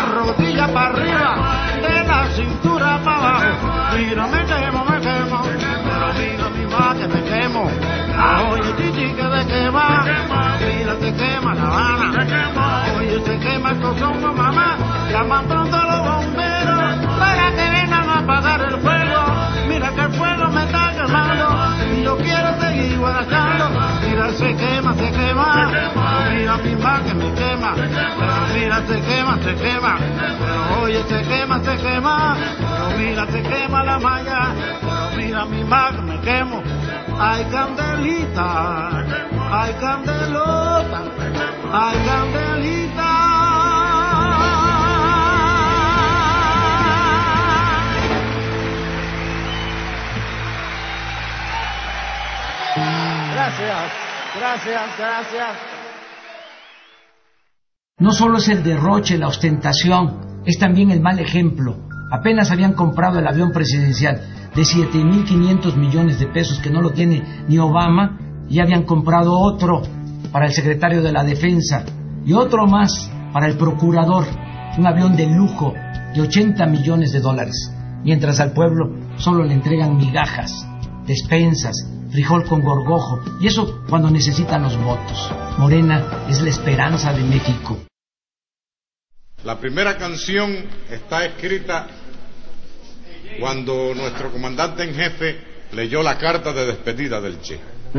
rodilla para arriba, de la cintura para abajo. Mira, me quemo, me quemo, pero mira mi ma que me quemo. Oye, chichi, que te quema, mira, te quema La Habana. Oye, se quema estos hongos, mamá, llaman pronto a los bomberos para que vengan a apagar el fuego. Mira que el fuego me está quemando y yo quiero seguir guardando. Mira, se quema, se quema, pero mira mi ma que me quema. Pero mira, se quema, se quema, pero oye, se quema, se quema, pero mira, se quema la malla. Pero mira mi ma que me quemo. Ay, candelita, ay, candelota, ay, candelita. Gracias, gracias, gracias. No solo es el derroche, la ostentación, es también el mal ejemplo. Apenas habían comprado el avión presidencial de siete mil quinientos millones de pesos que no lo tiene ni Obama, y habían comprado otro para el secretario de la Defensa y otro más para el procurador, un avión de lujo de ochenta millones de dólares, mientras al pueblo solo le entregan migajas, despensas, frijol con gorgojo, y eso cuando necesitan los votos. Morena es la esperanza de México. La primera canción está escrita cuando nuestro comandante en jefe leyó la carta de despedida del Che.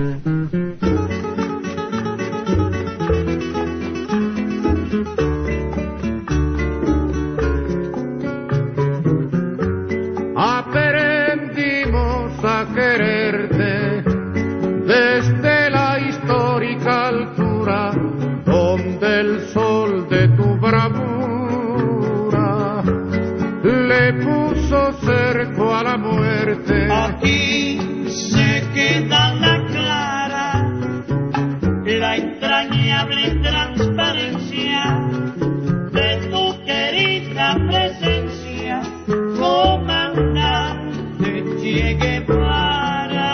Aprendimos a quererte desde la histórica altura donde el sol de tu bravura le puso cerco a la muerte. Aquí se queda la clara, la entrañable transparencia de tu querida presencia, comandante Che Guevara.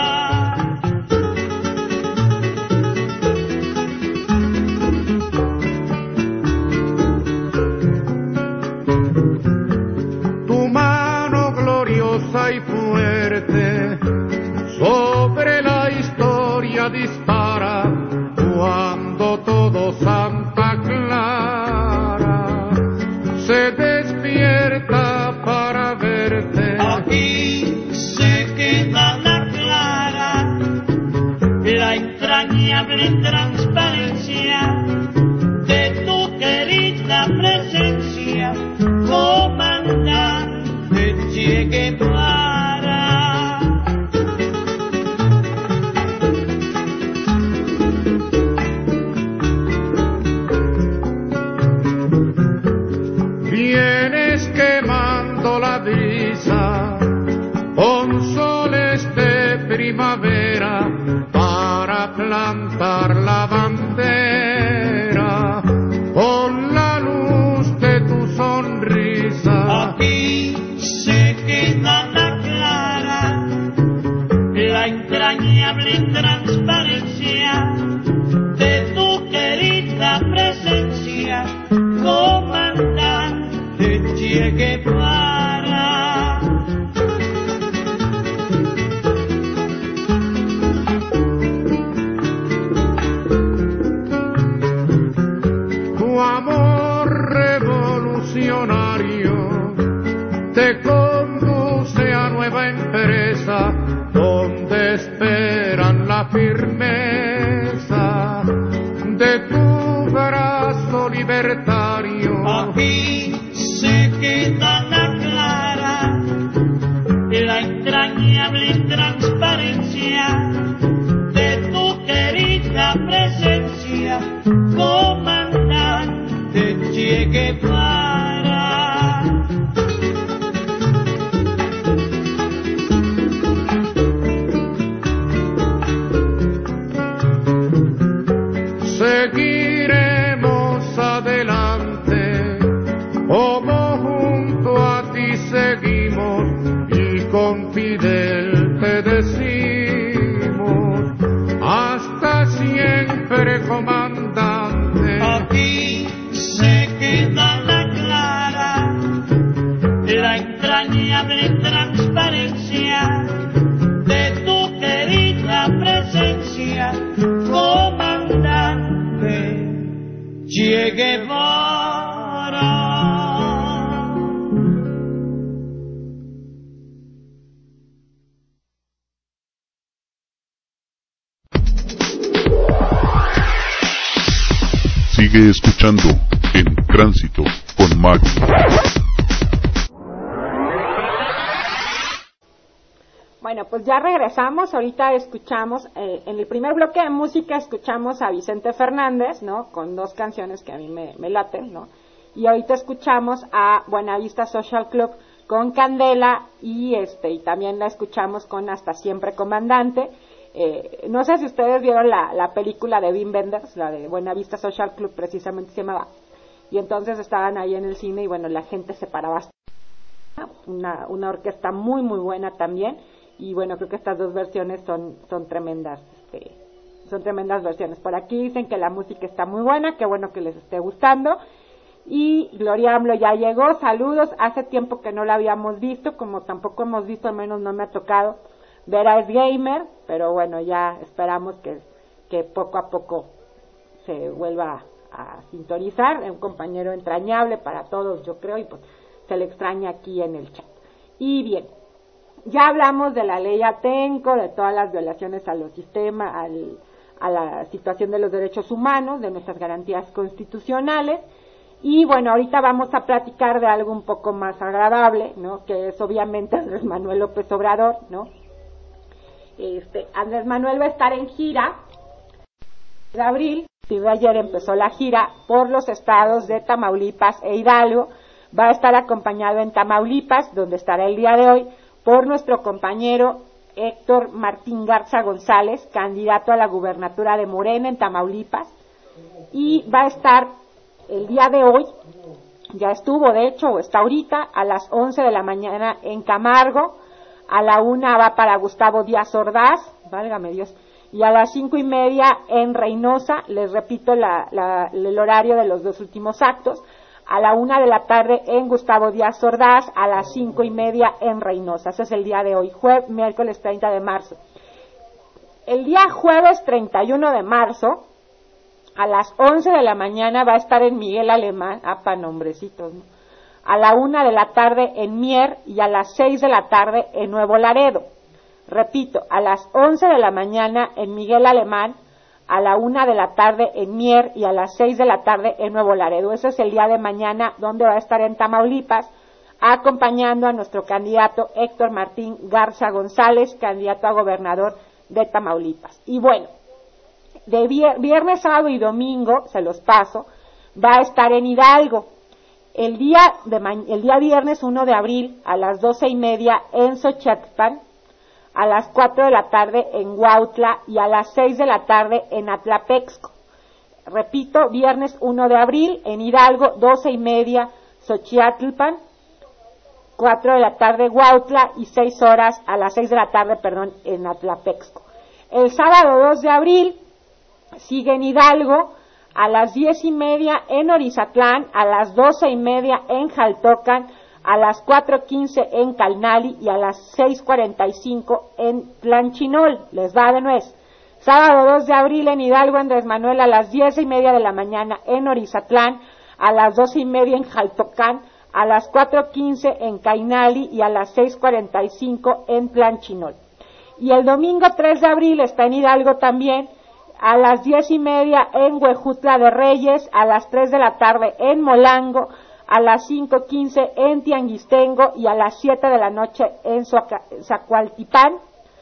Tu mano gloriosa y fuerte sobre la historia dispara cuando todo Santa Clara se despierta para verte. Aquí se queda la clara, la entrañable transparencia de tu querida presencia, comandante Che Guevara. Vienes quemando la brisa con soles de primavera para plantar la bandera con la luz de tu sonrisa. Aquí se queda la clara, la entrañable transparencia de tu querida presencia, comandante Che Guevara. Tu amor revolucionario te conduce a nueva empresa donde esperan la firmeza de tu brazo libertario. Aquí se queda la clara, la entrañable transparencia de tu querida presencia, comandante Che Guevara. Seguiremos adelante, como junto a ti seguimos, y con Fidel te decimos, hasta siempre, comandante. Aquí se queda la clara, entrañable transparencia de tu querida presencia, comandante Che Guevara. Sigue escuchando En Tránsito con Mario. Bueno, pues ya regresamos. Ahorita escuchamos, eh, en el primer bloque de música escuchamos a Vicente Fernández, ¿no? Con dos canciones que a mí me, me laten, ¿no? Y ahorita escuchamos a Buenavista Social Club con Candela y este y también la escuchamos con Hasta Siempre Comandante. Eh, no sé si ustedes vieron la, la película de Wim Wenders, la de Buenavista Social Club, precisamente se llamaba. Y entonces estaban ahí en el cine y bueno, la gente se paraba. Una, una orquesta muy muy buena también. Y bueno, creo que estas dos versiones son son tremendas, este, son tremendas versiones. Por aquí dicen que la música está muy buena, qué bueno que les esté gustando. Y Gloria AMLO ya llegó, saludos, hace tiempo que no la habíamos visto, como tampoco hemos visto, al menos no me ha tocado. Vera es gamer, pero bueno, ya esperamos que, que poco a poco se vuelva a, a sintonizar. Es un compañero entrañable para todos, yo creo, y pues se le extraña aquí en el chat. Y bien, ya hablamos de la ley Atenco, de todas las violaciones a los sistemas, al, a la situación de los derechos humanos, de nuestras garantías constitucionales. Y bueno, ahorita vamos a platicar de algo un poco más agradable, ¿no? Que es obviamente Andrés Manuel López Obrador, ¿no? Este, Andrés Manuel va a estar en gira de abril, y de ayer empezó la gira por los estados de Tamaulipas e Hidalgo. Va a estar acompañado en Tamaulipas, donde estará el día de hoy, por nuestro compañero Héctor Martín Garza González, candidato a la gubernatura de Morena en Tamaulipas, y va a estar el día de hoy, ya estuvo de hecho, o está ahorita, a las once de la mañana en Camargo. A la una va para Gustavo Díaz Ordaz, válgame Dios, y a las cinco y media en Reynosa. Les repito la, la, el horario de los dos últimos actos. A la una de la tarde en Gustavo Díaz Ordaz, a las cinco y media en Reynosa. Ese es el día de hoy, jueves, miércoles treinta de marzo. El día jueves treinta y uno de marzo, a las once de la mañana va a estar en Miguel Alemán, apa nombrecitos, ¿no? A la una de la tarde en Mier y a las seis de la tarde en Nuevo Laredo. Repito, a las once de la mañana en Miguel Alemán, a la una de la tarde en Mier y a las seis de la tarde en Nuevo Laredo. Ese es el día de mañana, donde va a estar en Tamaulipas, acompañando a nuestro candidato Héctor Martín Garza González, candidato a gobernador de Tamaulipas. Y bueno, de viernes, sábado y domingo, se los paso, va a estar en Hidalgo. El día, de ma- el día viernes uno de abril a las doce y media en Xochiapan, a las cuatro de la tarde en Huautla y a las seis de la tarde en Atlapexco. Repito, viernes uno de abril en Hidalgo, doce y media Xochiatlpan, cuatro de la tarde Huautla y seis horas a las seis de la tarde, perdón, en Atlapexco. El sábado dos de abril sigue en Hidalgo, a las diez y media en Orizatlán, a las doce y media en Jaltocan, a las cuatro quince en Calnali y a las seis cuarenta y cinco en Tlanchinol. Les va de nuez. Sábado dos de abril en Hidalgo, Andrés Manuel, a las diez y media de la mañana en Orizatlán, a las doce y media en Jaltocan, a las cuatro quince en Cainali y a las seis cuarenta y cinco en Tlanchinol. Y el domingo tres de abril está en Hidalgo también, a las diez y media en Huejutla de Reyes, a las tres de la tarde en Molango, a las cinco quince en Tianguistengo y a las siete de la noche en Zacualtipán.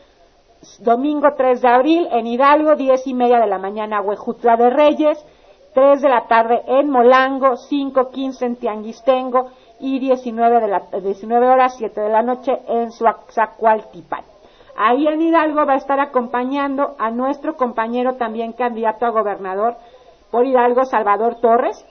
Domingo tres de abril en Hidalgo, diez y media de la mañana Huejutla de Reyes, tres de la tarde en Molango, cinco quince en Tianguistengo y diecinueve, de la, diecinueve horas, siete de la noche en Zacualtipán. Ahí en Hidalgo va a estar acompañando a nuestro compañero también candidato a gobernador por Hidalgo, Salvador Torres.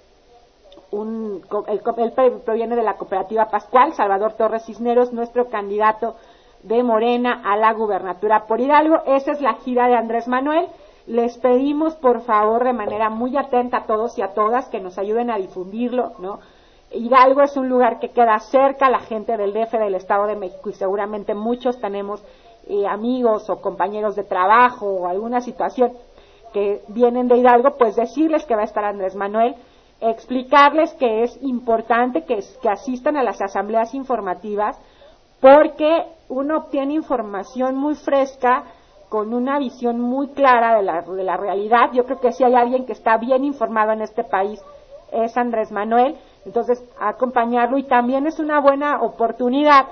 Un, él, él proviene de la cooperativa Pascual. Salvador Torres Cisneros, nuestro candidato de Morena a la gubernatura por Hidalgo. Esa es la gira de Andrés Manuel. Les pedimos por favor de manera muy atenta a todos y a todas que nos ayuden a difundirlo, ¿no? Hidalgo es un lugar que queda cerca a la gente del D F del Estado de México y seguramente muchos tenemos eh, amigos o compañeros de trabajo o alguna situación que vienen de Hidalgo, pues decirles que va a estar Andrés Manuel, explicarles que es importante que, que asistan a las asambleas informativas porque uno obtiene información muy fresca con una visión muy clara de la, de la realidad. Yo creo que si hay alguien que está bien informado en este país es Andrés Manuel, entonces acompañarlo, y también es una buena oportunidad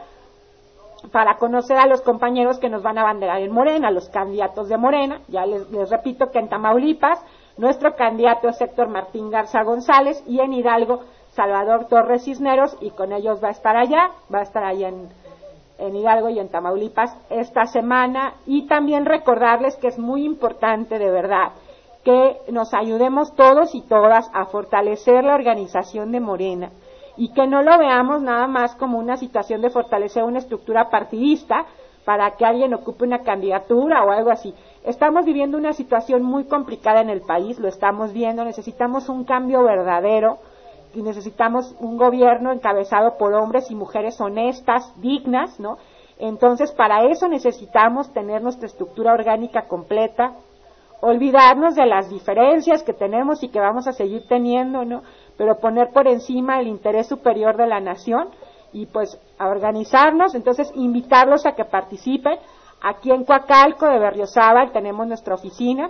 para conocer a los compañeros que nos van a abanderar en Morena, los candidatos de Morena. Ya les, les repito que en Tamaulipas nuestro candidato es Héctor Martín Garza González y en Hidalgo Salvador Torres Cisneros, y con ellos va a estar allá, va a estar allá en, en Hidalgo y en Tamaulipas esta semana. Y también recordarles que es muy importante de verdad que nos ayudemos todos y todas a fortalecer la organización de Morena y que no lo veamos nada más como una situación de fortalecer una estructura partidista para que alguien ocupe una candidatura o algo así. Estamos viviendo una situación muy complicada en el país, lo estamos viendo, necesitamos un cambio verdadero y necesitamos un gobierno encabezado por hombres y mujeres honestas, dignas, ¿no? Entonces, para eso necesitamos tener nuestra estructura orgánica completa, olvidarnos de las diferencias que tenemos y que vamos a seguir teniendo, ¿no? Pero poner por encima el interés superior de la nación y pues a organizarnos. Entonces invitarlos a que participen. Aquí en Coacalco de Berriozábal tenemos nuestra oficina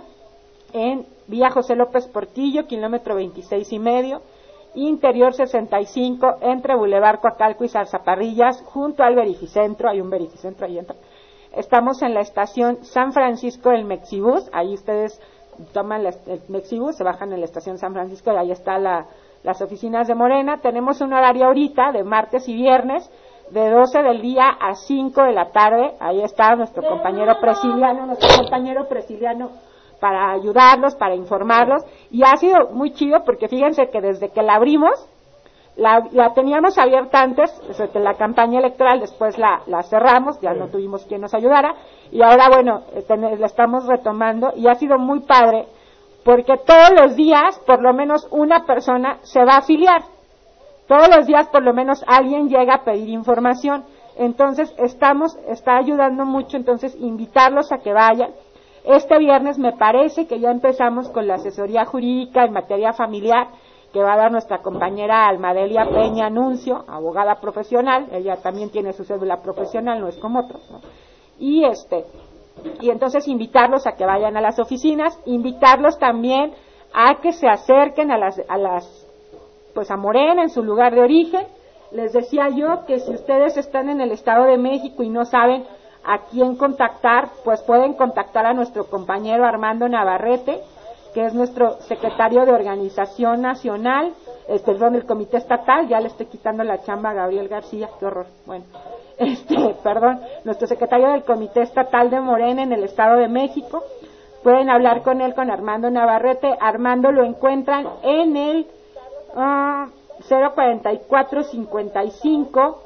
en Vía José López Portillo, kilómetro veintiséis y medio, Interior sesenta y cinco, entre Boulevard Coacalco y Zarzaparrillas, junto al Verificentro. Hay un Verificentro ahí entra. Estamos en la estación San Francisco del Mexibus, ahí ustedes toman la, el Mexibus, se bajan en la estación San Francisco y ahí está la, las oficinas de Morena. Tenemos un horario ahorita de martes y viernes de doce del día a cinco de la tarde, ahí está nuestro compañero Presiliano, nuestro compañero Presiliano para ayudarlos, para informarlos, y ha sido muy chido porque fíjense que desde que la abrimos, La, la teníamos abierta antes, desde la campaña electoral, después la, la cerramos, ya no tuvimos quien nos ayudara, y ahora bueno, ten, la estamos retomando, y ha sido muy padre, porque todos los días, por lo menos una persona se va a afiliar, todos los días por lo menos alguien llega a pedir información, entonces estamos, está ayudando mucho, entonces invitarlos a que vayan. Este viernes me parece que ya empezamos con la asesoría jurídica en materia familiar, que va a dar nuestra compañera Almadelia Peña Anuncio, abogada profesional, ella también tiene su cédula profesional, no es como otros, ¿no? Y este, y entonces invitarlos a que vayan a las oficinas, invitarlos también a que se acerquen a las, a las, pues a Morena en su lugar de origen. Les decía yo que si ustedes están en el Estado de México y no saben a quién contactar, pues pueden contactar a nuestro compañero Armando Navarrete, que es nuestro secretario de Organización Nacional, eh, perdón, del Comité Estatal, ya le estoy quitando la chamba a Gabriel García, qué horror, bueno, este, perdón, nuestro secretario del Comité Estatal de Morena en el Estado de México. Pueden hablar con él, con Armando Navarrete. Armando lo encuentran en el uh, cero cuarenta y cuatro cincuenta y cinco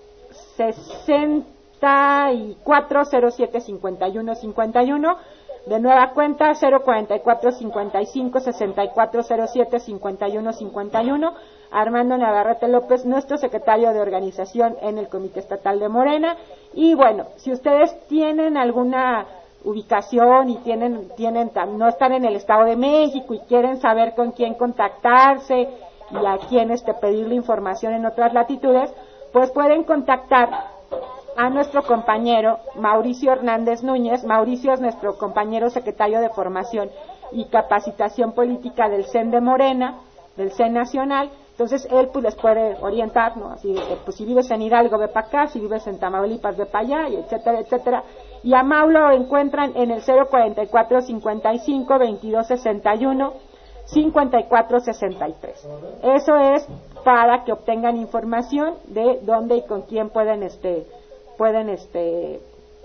sesenta y cuatro cero siete cincuenta y uno cincuenta y uno. De nueva cuenta, cero cuarenta y cuatro cincuenta y cinco sesenta y cuatro cero siete cincuenta y uno cincuenta y uno. Armando Navarrete López, nuestro secretario de organización en el Comité Estatal de Morena. Y bueno, si ustedes tienen alguna ubicación y tienen, tienen, no están en el Estado de México y quieren saber con quién contactarse y a quién este, pedirle información en otras latitudes, pues pueden contactar a nuestro compañero Mauricio Hernández Núñez. Mauricio es nuestro compañero secretario de Formación y Capacitación Política del C E N de Morena, del C E N Nacional. Entonces él pues les puede orientar, ¿no? Así de que pues si vives en Hidalgo ve para acá, si vives en Tamaulipas ve para allá, y etcétera, etcétera. Y a Mau lo encuentran en el cero cuarenta y cuatro cincuenta y cinco veintidós sesenta y uno cincuenta y cuatro sesenta y tres. Eso es para que obtengan información de dónde y con quién pueden este pueden este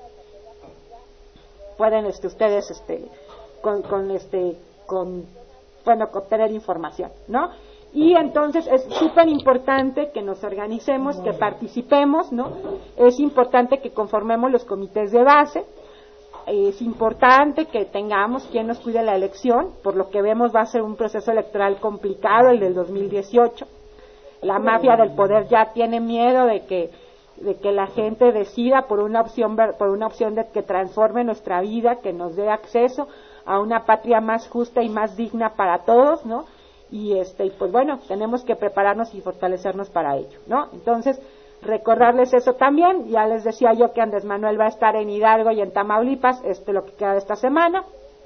pueden este ustedes este con, con este con bueno obtener información, ¿no? Y entonces es súper importante que nos organicemos, que participemos, ¿no? Es importante que conformemos los comités de base, es importante que tengamos quien nos cuide la elección, por lo que vemos va a ser un proceso electoral complicado el del dos mil dieciocho. La mafia del poder ya tiene miedo de que de que la gente decida por una opción por una opción de que transforme nuestra vida, que nos dé acceso a una patria más justa y más digna para todos, ¿no? Y este, y pues bueno, tenemos que prepararnos y fortalecernos para ello, ¿no? Entonces, recordarles eso también. Ya les decía yo que Andrés Manuel va a estar en Hidalgo y en Tamaulipas, este lo que queda de esta semana.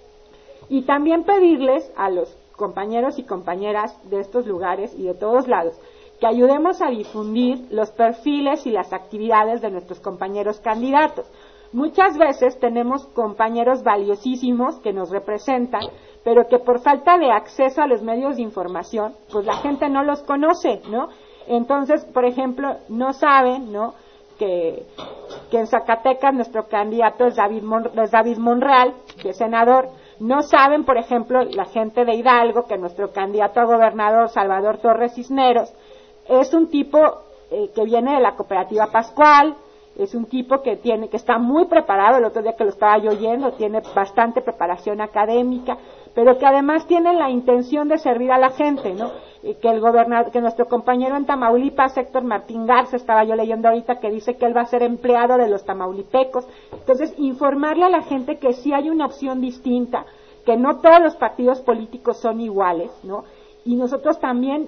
Y también pedirles a los compañeros y compañeras de estos lugares y de todos lados que ayudemos a difundir los perfiles y las actividades de nuestros compañeros candidatos. Muchas veces tenemos compañeros valiosísimos que nos representan, pero que por falta de acceso a los medios de información, pues la gente no los conoce, ¿no? Entonces, por ejemplo, no saben, ¿no?, que, que en Zacatecas nuestro candidato es David, Mon, es David Monreal, que es senador. No saben, por ejemplo, la gente de Hidalgo, que nuestro candidato a gobernador, Salvador Torres Cisneros, es un tipo eh, que viene de la cooperativa Pascual, es un tipo que tiene que está muy preparado. El otro día que lo estaba yo oyendo, tiene bastante preparación académica, pero que además tiene la intención de servir a la gente, ¿no? Y que el gobernador, que nuestro compañero en Tamaulipas, Héctor Martín Garza, estaba yo leyendo ahorita, que dice que él va a ser empleado de los tamaulipecos. Entonces, informarle a la gente que sí hay una opción distinta, que no todos los partidos políticos son iguales, ¿no? Y nosotros también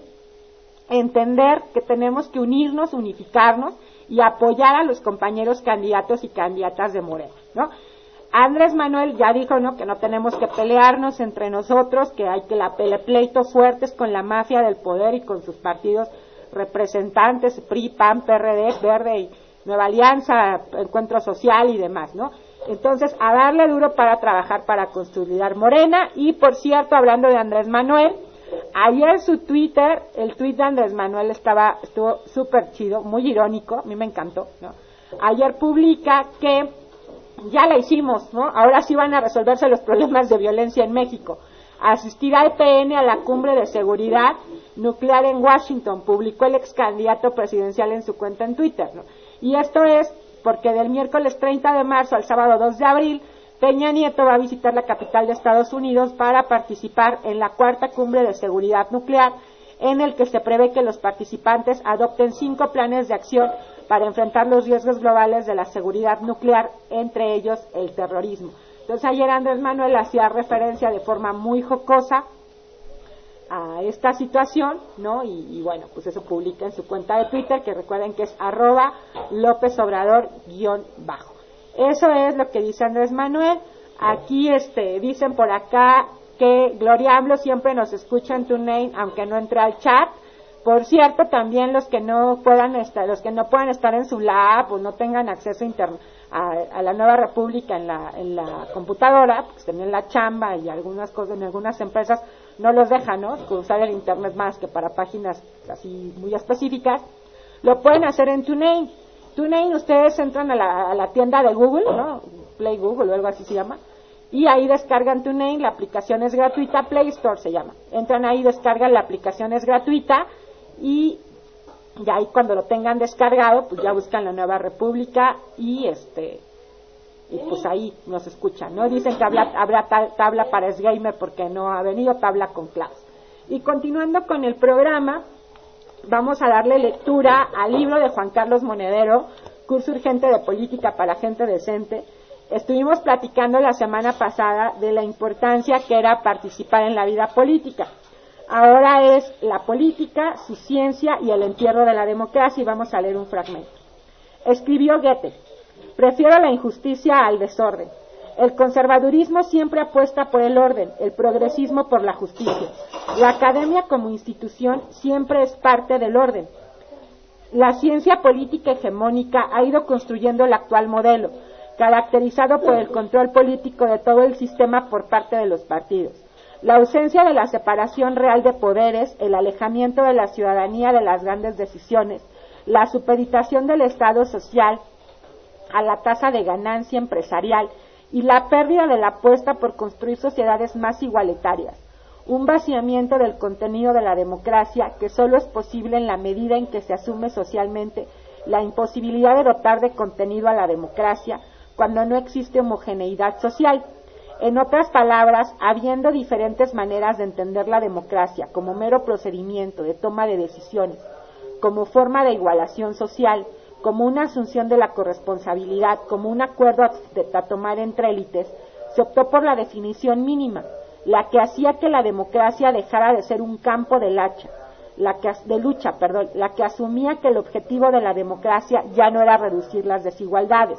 entender que tenemos que unirnos, unificarnos y apoyar a los compañeros candidatos y candidatas de Morena, ¿no? Andrés Manuel ya dijo, ¿no?, que no tenemos que pelearnos entre nosotros, que hay que la pele pleitos fuertes con la mafia del poder y con sus partidos representantes, P R I, P A N, P R D, Verde y Nueva Alianza, Encuentro Social y demás, ¿no? Entonces, a darle duro para trabajar para consolidar Morena. Y, por cierto, hablando de Andrés Manuel, ayer su Twitter, el tweet de Andrés Manuel estaba, estuvo súper chido, muy irónico, a mí me encantó, ¿no? Ayer publica que ya la hicimos, ¿no? Ahora sí van a resolverse los problemas de violencia en México. Asistirá E P N a la cumbre de seguridad nuclear en Washington, publicó el ex candidato presidencial en su cuenta en Twitter, ¿no? Y esto es porque del miércoles treinta de marzo al sábado dos de abril, Peña Nieto va a visitar la capital de Estados Unidos para participar en la cuarta cumbre de seguridad nuclear, en el que se prevé que los participantes adopten cinco planes de acción para enfrentar los riesgos globales de la seguridad nuclear, entre ellos el terrorismo. Entonces ayer Andrés Manuel hacía referencia de forma muy jocosa a esta situación, ¿no? Y, y bueno, pues eso publica en su cuenta de Twitter, que recuerden que es arroba López Obrador guión bajo. Eso es lo que dice Andrés Manuel. Aquí este dicen por acá que Gloria AMLO siempre nos escucha en TuneIn, aunque no entre al chat. Por cierto, también los que no puedan estar, los que no puedan estar en su lab o no tengan acceso a, internet, a, a la Nueva República en la, en la computadora, pues también la chamba y algunas cosas en algunas empresas no los dejan, ¿no?, usar el internet más que para páginas así muy específicas. Lo pueden hacer en TuneIn. TuneIn, ustedes entran a la, a la tienda de Google, ¿no?, Play Google o algo así se llama, y ahí descargan TuneIn. La aplicación es gratuita, Play Store se llama. Entran ahí, descargan, la aplicación es gratuita, y ya ahí cuando lo tengan descargado, pues ya buscan la Nueva República y este y pues ahí nos escuchan, ¿no? Dicen que habla, habrá tabla para Sgamer porque no ha venido tabla con Klaus. Y continuando con el programa, vamos a darle lectura al libro de Juan Carlos Monedero, Curso Urgente de Política para Gente Decente. Estuvimos platicando la semana pasada de la importancia que era participar en la vida política. Ahora es la política, su ciencia y el entierro de la democracia, y vamos a leer un fragmento. Escribió Goethe: prefiero la injusticia al desorden. El conservadurismo siempre apuesta por el orden, el progresismo por la justicia. La academia como institución siempre es parte del orden. La ciencia política hegemónica ha ido construyendo el actual modelo, caracterizado por el control político de todo el sistema por parte de los partidos. La ausencia de la separación real de poderes, el alejamiento de la ciudadanía de las grandes decisiones, la supeditación del Estado social a la tasa de ganancia empresarial y la pérdida de la apuesta por construir sociedades más igualitarias. Un vaciamiento del contenido de la democracia que solo es posible en la medida en que se asume socialmente la imposibilidad de dotar de contenido a la democracia cuando no existe homogeneidad social. En otras palabras, habiendo diferentes maneras de entender la democracia como mero procedimiento de toma de decisiones, como forma de igualación social, como una asunción de la corresponsabilidad, como un acuerdo a, a tomar entre élites, se optó por la definición mínima, la que hacía que la democracia dejara de ser un campo de lucha, la que, de lucha, perdón, la que asumía que el objetivo de la democracia ya no era reducir las desigualdades.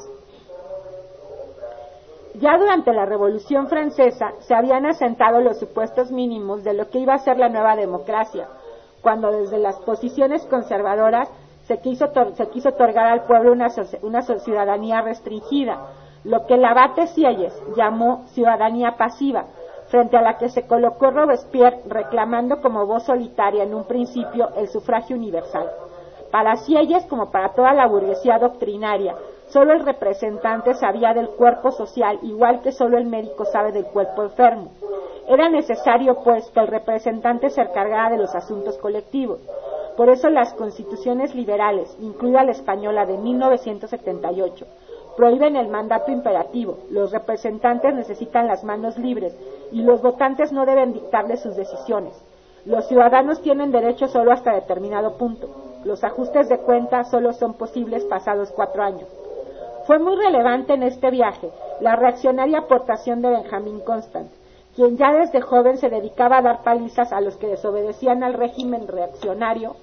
Ya durante la Revolución Francesa se habían asentado los supuestos mínimos de lo que iba a ser la nueva democracia, cuando desde las posiciones conservadoras se quiso, se quiso otorgar al pueblo una, una ciudadanía restringida, lo que el abate Sieyes llamó ciudadanía pasiva, frente a la que se colocó Robespierre reclamando como voz solitaria en un principio el sufragio universal. Para Sieyes, como para toda la burguesía doctrinaria, solo el representante sabía del cuerpo social, igual que solo el médico sabe del cuerpo enfermo. Era necesario, pues, que el representante se encargara de los asuntos colectivos. Por eso las constituciones liberales, incluida la española de mil novecientos setenta y ocho, prohíben el mandato imperativo. Los representantes necesitan las manos libres y los votantes no deben dictarles sus decisiones. Los ciudadanos tienen derecho solo hasta determinado punto. Los ajustes de cuentas solo son posibles pasados cuatro años. Fue muy relevante en este viaje la reaccionaria aportación de Benjamín Constant, quien ya desde joven se dedicaba a dar palizas a los que desobedecían al régimen reaccionario,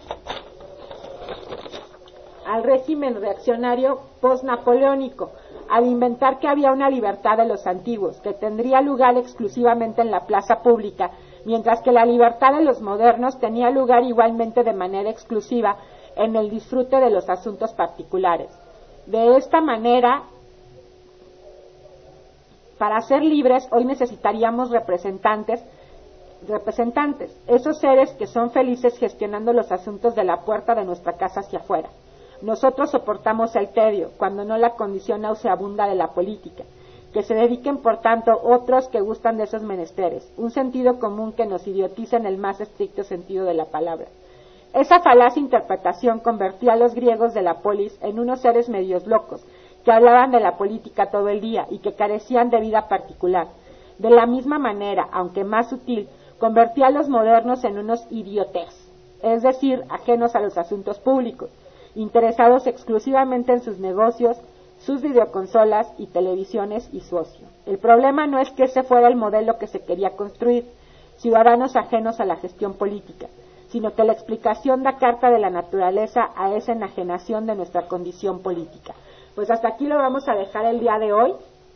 al régimen reaccionario post-napoleónico, al inventar que había una libertad de los antiguos, que tendría lugar exclusivamente en la plaza pública, mientras que la libertad de los modernos tenía lugar igualmente de manera exclusiva en el disfrute de los asuntos particulares. De esta manera, para ser libres, hoy necesitaríamos representantes, representantes, esos seres que son felices gestionando los asuntos de la puerta de nuestra casa hacia afuera. Nosotros soportamos el tedio, cuando no la condición nauseabunda de la política. Que se dediquen, por tanto, otros que gustan de esos menesteres, un sentido común que nos idiotiza en el más estricto sentido de la palabra. Esa falaz interpretación convertía a los griegos de la polis en unos seres medios locos, que hablaban de la política todo el día y que carecían de vida particular. De la misma manera, aunque más sutil, convertía a los modernos en unos idiotes, es decir, ajenos a los asuntos públicos, interesados exclusivamente en sus negocios, sus videoconsolas y televisiones y su ocio. El problema no es que ese fuera el modelo que se quería construir, ciudadanos ajenos a la gestión política, sino que la explicación da carta de la naturaleza a esa enajenación de nuestra condición política. Pues hasta aquí lo vamos a dejar el día de hoy,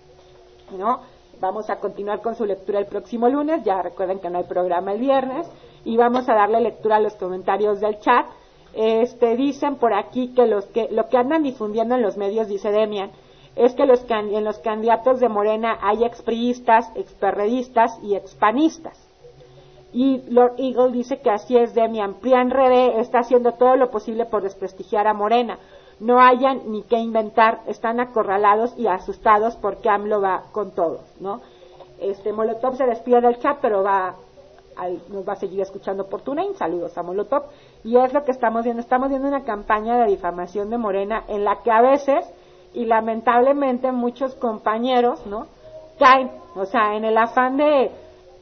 ¿no? Vamos a continuar con su lectura el próximo lunes, ya recuerden que no hay programa el viernes, y vamos a darle lectura a los comentarios del chat. Este, dicen por aquí que los que lo que andan difundiendo en los medios, dice Demian, es que los can, en los candidatos de Morena hay expriistas, experredistas y expanistas. Y Lord Eagle dice que así es, Demian. Prian Rede está haciendo todo lo posible por desprestigiar a Morena. No hayan ni qué inventar, están acorralados y asustados porque AMLO va con todos, ¿no? Este Molotov se despide del chat, pero va al, nos va a seguir escuchando por TuneIn. Saludos a Molotov. Y es lo que estamos viendo, estamos viendo una campaña de difamación de Morena en la que a veces, y lamentablemente muchos compañeros, ¿no?, caen, o sea, en el afán de,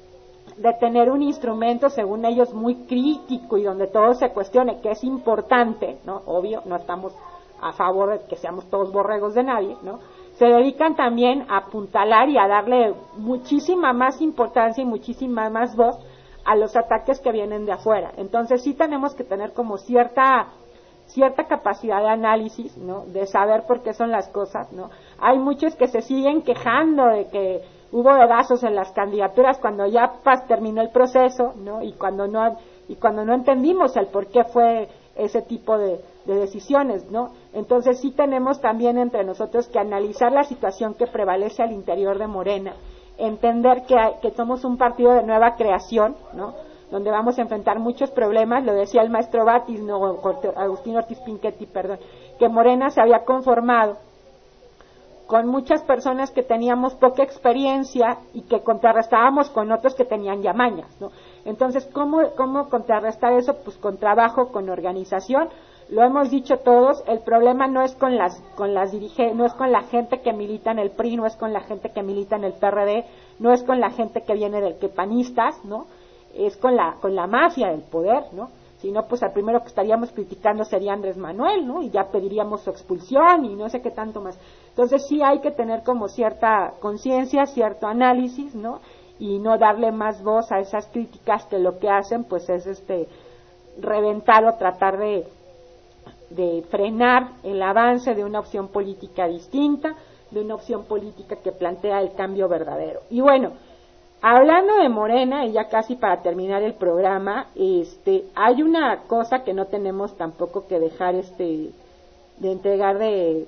de tener un instrumento, según ellos, muy crítico y donde todo se cuestione, que es importante, ¿no?, obvio, no estamos a favor de que seamos todos borregos de nadie, ¿no?, se dedican también a apuntalar y a darle muchísima más importancia y muchísima más voz a los ataques que vienen de afuera. Entonces sí tenemos que tener como cierta cierta capacidad de análisis, ¿no?, de saber por qué son las cosas, ¿no? Hay muchos que se siguen quejando de que hubo dedazos en las candidaturas cuando ya pas, terminó el proceso, ¿no?, y cuando no y cuando no entendimos el por qué fue ese tipo de, de decisiones, ¿no? Entonces sí tenemos también entre nosotros que analizar la situación que prevalece al interior de Morena, entender que, hay, que somos un partido de nueva creación, ¿no?, donde vamos a enfrentar muchos problemas. Lo decía el maestro Batis, no, Agustín Ortiz Pinchetti, perdón, que Morena se había conformado con muchas personas que teníamos poca experiencia y que contrarrestábamos con otros que tenían ya mañas, ¿no? Entonces, ¿cómo, cómo contrarrestar eso? Pues con trabajo, con organización. Lo hemos dicho todos, el problema no es con las con las dirige, no es con la gente que milita en el P R I, no es con la gente que milita en el P R D, no es con la gente que viene del que panistas, ¿no? Es con la con la mafia del poder, ¿no? Si no, pues al primero que estaríamos criticando sería Andrés Manuel, ¿no? Y ya pediríamos su expulsión y no sé qué tanto más. Entonces sí hay que tener como cierta conciencia, cierto análisis, ¿no? Y no darle más voz a esas críticas que lo que hacen, pues es este reventar o tratar de, de frenar el avance de una opción política distinta, de una opción política que plantea el cambio verdadero. Y bueno, hablando de Morena, y ya casi para terminar el programa, este, hay una cosa que no tenemos tampoco que dejar este, de entregar de,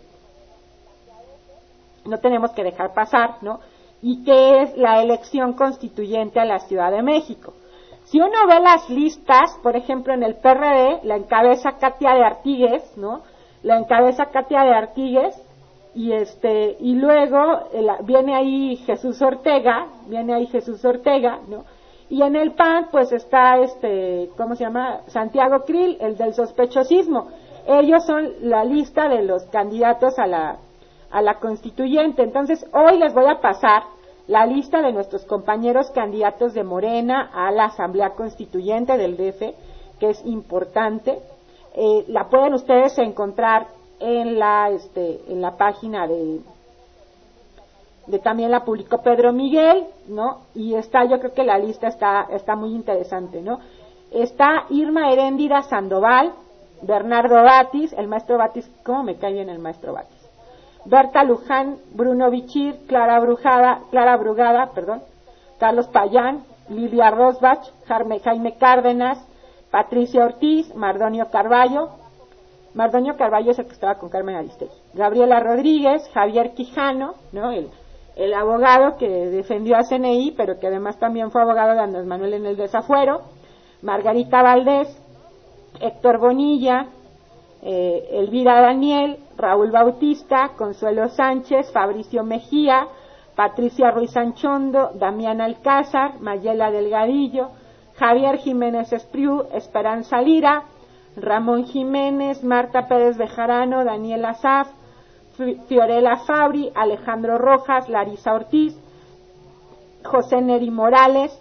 no tenemos que dejar pasar, ¿no? Y que es la elección constituyente a la Ciudad de México. Si uno ve las listas, por ejemplo, en el P R D, la encabeza Katia de Artigues, ¿no? La encabeza Katia de Artigues, y este y luego el, viene ahí Jesús Ortega, viene ahí Jesús Ortega, ¿no? Y en el P A N pues está este, ¿cómo se llama? Santiago Krill, el del sospechosismo. Ellos son la lista de los candidatos a la a la constituyente. Entonces, hoy les voy a pasar la lista de nuestros compañeros candidatos de Morena a la Asamblea Constituyente del D F, que es importante. Eh, la pueden ustedes encontrar en la este en la página de de también la publicó Pedro Miguel, ¿no? Y está, yo creo que la lista está está muy interesante, ¿no? Está Irma Heréndira Sandoval, Bernardo Batis, el maestro Batis, ¿cómo me cae bien el maestro Batis? Berta Luján, Bruno Bichir, Clara Brujada, Clara Brugada, perdón, Carlos Payán, Lilia Rosbach, Jaime, Jaime Cárdenas, Patricia Ortiz, Mardonio Carballo. Mardonio Carballo es el que estaba con Carmen Aristegui. Gabriela Rodríguez, Javier Quijano, ¿no? El, el abogado que defendió a C N I, pero que además también fue abogado de Andrés Manuel en el desafuero. Margarita Valdés, Héctor Bonilla, eh, Elvira Daniel, Raúl Bautista, Consuelo Sánchez, Fabricio Mejía, Patricia Ruiz Anchondo, Damián Alcázar, Mayela Delgadillo, Javier Jiménez Espriu, Esperanza Lira, Ramón Jiménez, Marta Pérez Bejarano, Daniela Saf, Fiorella Fabri, Alejandro Rojas, Larisa Ortiz, José Neri Morales,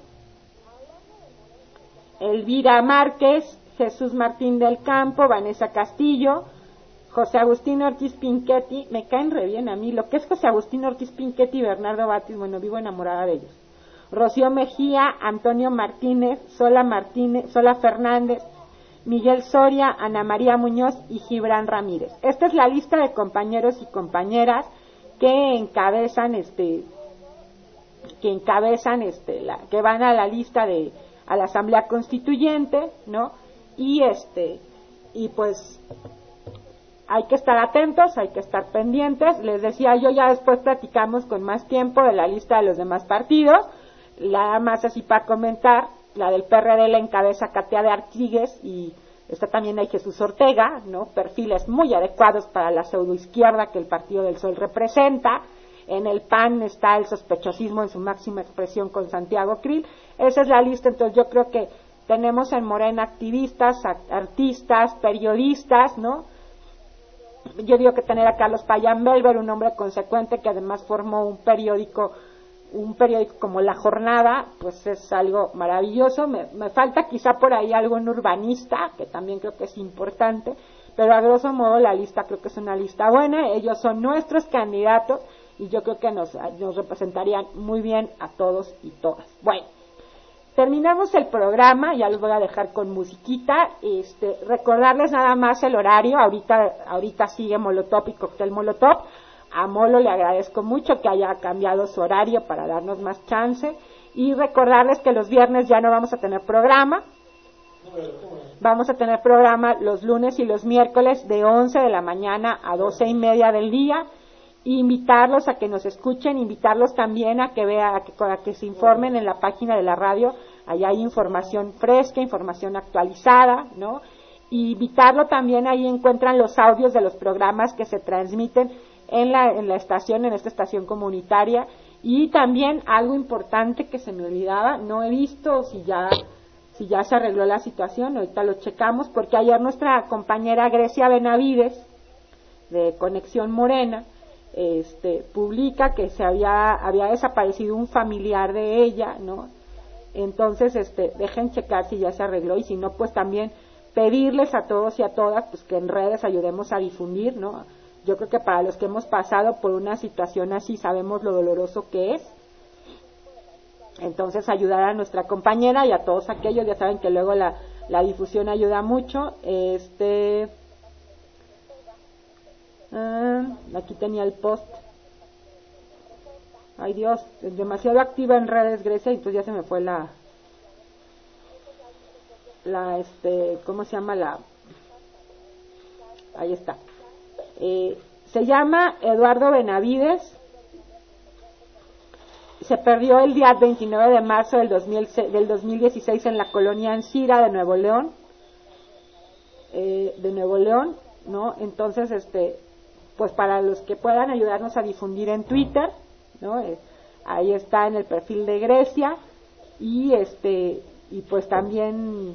Elvira Márquez, Jesús Martín del Campo, Vanessa Castillo, José Agustín Ortiz Pinchetti. Me caen re bien a mí, lo que es José Agustín Ortiz Pinchetti y Bernardo Batis, bueno, vivo enamorada de ellos. Rocío Mejía, Antonio Martínez, Sola Martínez, Sola Fernández, Miguel Soria, Ana María Muñoz y Gibran Ramírez. Esta es la lista de compañeros y compañeras que encabezan este que encabezan este la que van a la lista de a la Asamblea Constituyente, ¿no? Y este y pues hay que estar atentos, hay que estar pendientes. Les decía yo, ya después platicamos con más tiempo de la lista de los demás partidos. La más así para comentar, la del P R D la encabeza Katia de Artigues y está también ahí Jesús Ortega, ¿no? Perfiles muy adecuados para la pseudoizquierda que el Partido del Sol representa. En el P A N está el sospechosismo en su máxima expresión con Santiago Krill. Esa es la lista. Entonces yo creo que tenemos en Morena activistas, artistas, periodistas, ¿no? Yo digo que tener a Carlos Payán Belver, un hombre consecuente que además formó un periódico un periódico como La Jornada, pues es algo maravilloso. Me, me falta quizá por ahí algún urbanista, que también creo que es importante, pero a grosso modo la lista creo que es una lista buena. Ellos son nuestros candidatos y yo creo que nos, nos representarían muy bien a todos y todas. Bueno, terminamos el programa, ya los voy a dejar con musiquita. Este, recordarles nada más el horario. Ahorita, ahorita sigue Molotov y Cóctel Molotov. A Molo le agradezco mucho que haya cambiado su horario para darnos más chance. Y recordarles que los viernes ya no vamos a tener programa. Vamos a tener programa los lunes y los miércoles de once de la mañana a doce y media del día. Invitarlos a que nos escuchen, invitarlos también a que vean, a que, a que se informen en la página de la radio. Allá hay información fresca, información actualizada, ¿no? Y invitarlo también, ahí encuentran los audios de los programas que se transmiten en la, en la estación, en esta estación comunitaria. Y también algo importante que se me olvidaba, no he visto si ya, si ya se arregló la situación, ahorita lo checamos, porque ayer nuestra compañera Grecia Benavides, de Conexión Morena, este, publica que se había, había desaparecido un familiar de ella, ¿no? Entonces, este, dejen checar si ya se arregló, y si no, pues también pedirles a todos y a todas pues que en redes ayudemos a difundir, ¿no? Yo creo que para los que hemos pasado por una situación así sabemos lo doloroso que es. Entonces ayudar a nuestra compañera y a todos aquellos, ya saben que luego la, la difusión ayuda mucho. Este, ah, aquí tenía el post. Ay Dios, es demasiado activa en redes Grecia y entonces ya se me fue la, la este, ¿cómo se llama la? Ahí está. Eh, se llama Eduardo Benavides. Se perdió el día veintinueve de marzo del, dos mil, del dos mil dieciséis en la colonia Ancira de Nuevo León, eh, de Nuevo León, ¿no? Entonces, este, pues para los que puedan ayudarnos a difundir en Twitter, ¿no? Eh, ahí está en el perfil de Grecia y este, y pues también,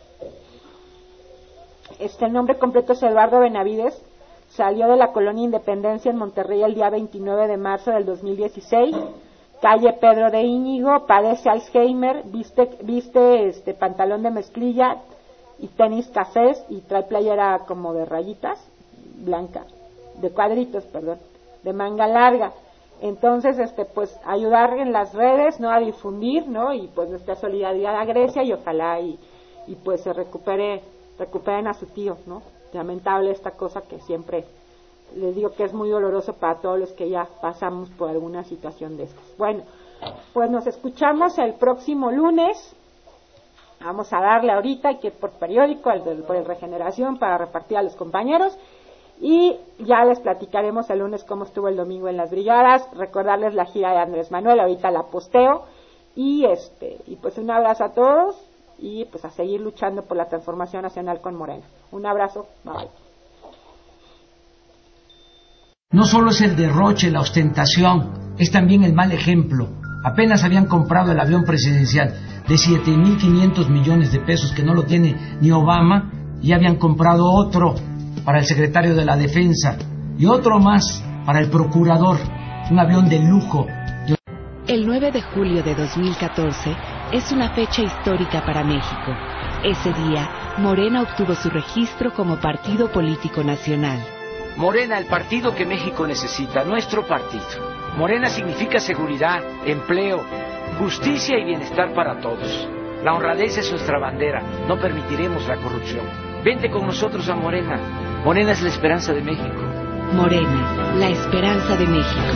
este, el nombre completo es Eduardo Benavides. Salió de la colonia Independencia en Monterrey el día veintinueve de marzo del dos mil dieciséis. Calle Pedro de Íñigo, padece Alzheimer, viste, viste este pantalón de mezclilla y tenis cafés y trae playera como de rayitas, blanca, de cuadritos, perdón, de manga larga. Entonces, este, pues ayudar en las redes, ¿no? A difundir, ¿no? Y pues nuestra solidaridad a Grecia y ojalá y, y pues se recupere, recuperen a su tío, ¿no? Lamentable esta cosa que siempre les digo que es muy doloroso para todos los que ya pasamos por alguna situación de estas. Bueno, pues nos escuchamos el próximo lunes. Vamos a darle ahorita que por periódico, el del, por el Regeneración, para repartir a los compañeros. Y ya les platicaremos el lunes cómo estuvo el domingo en las brigadas. Recordarles la gira de Andrés Manuel, ahorita la posteo. Y este, y pues un abrazo a todos y pues a seguir luchando por la transformación nacional con Morena. Un abrazo, bye. No solo es el derroche, la ostentación, es también el mal ejemplo. Apenas habían comprado el avión presidencial de siete mil quinientos millones de pesos que no lo tiene ni Obama, y habían comprado otro para el secretario de la Defensa y otro más para el procurador, un avión de lujo. El nueve de julio de dos mil catorce es una fecha histórica para México. Ese día, Morena obtuvo su registro como partido político nacional. Morena, el partido que México necesita, nuestro partido. Morena significa seguridad, empleo, justicia y bienestar para todos. La honradez es nuestra bandera, no permitiremos la corrupción. Vente con nosotros a Morena. Morena es la esperanza de México. Morena, la esperanza de México.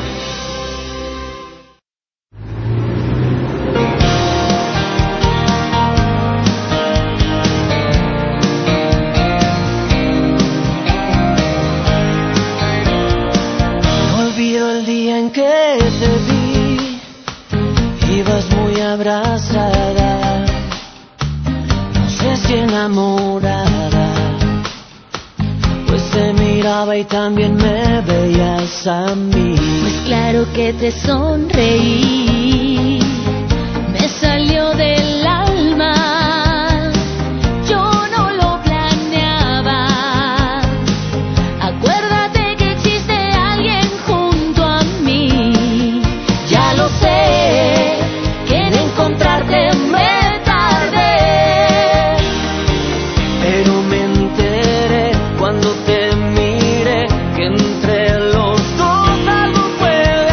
Que te vi, ibas muy abrazada, no sé si enamorada, pues te miraba y también me veías a mí. Pues claro que te sonreí, me salió del alma, yo no lo planeaba. Acuérdate que existe alguien junto a mí, ya lo sé, que en encontrarte me tardé, pero me enteré cuando te miré que entre los dos algo puede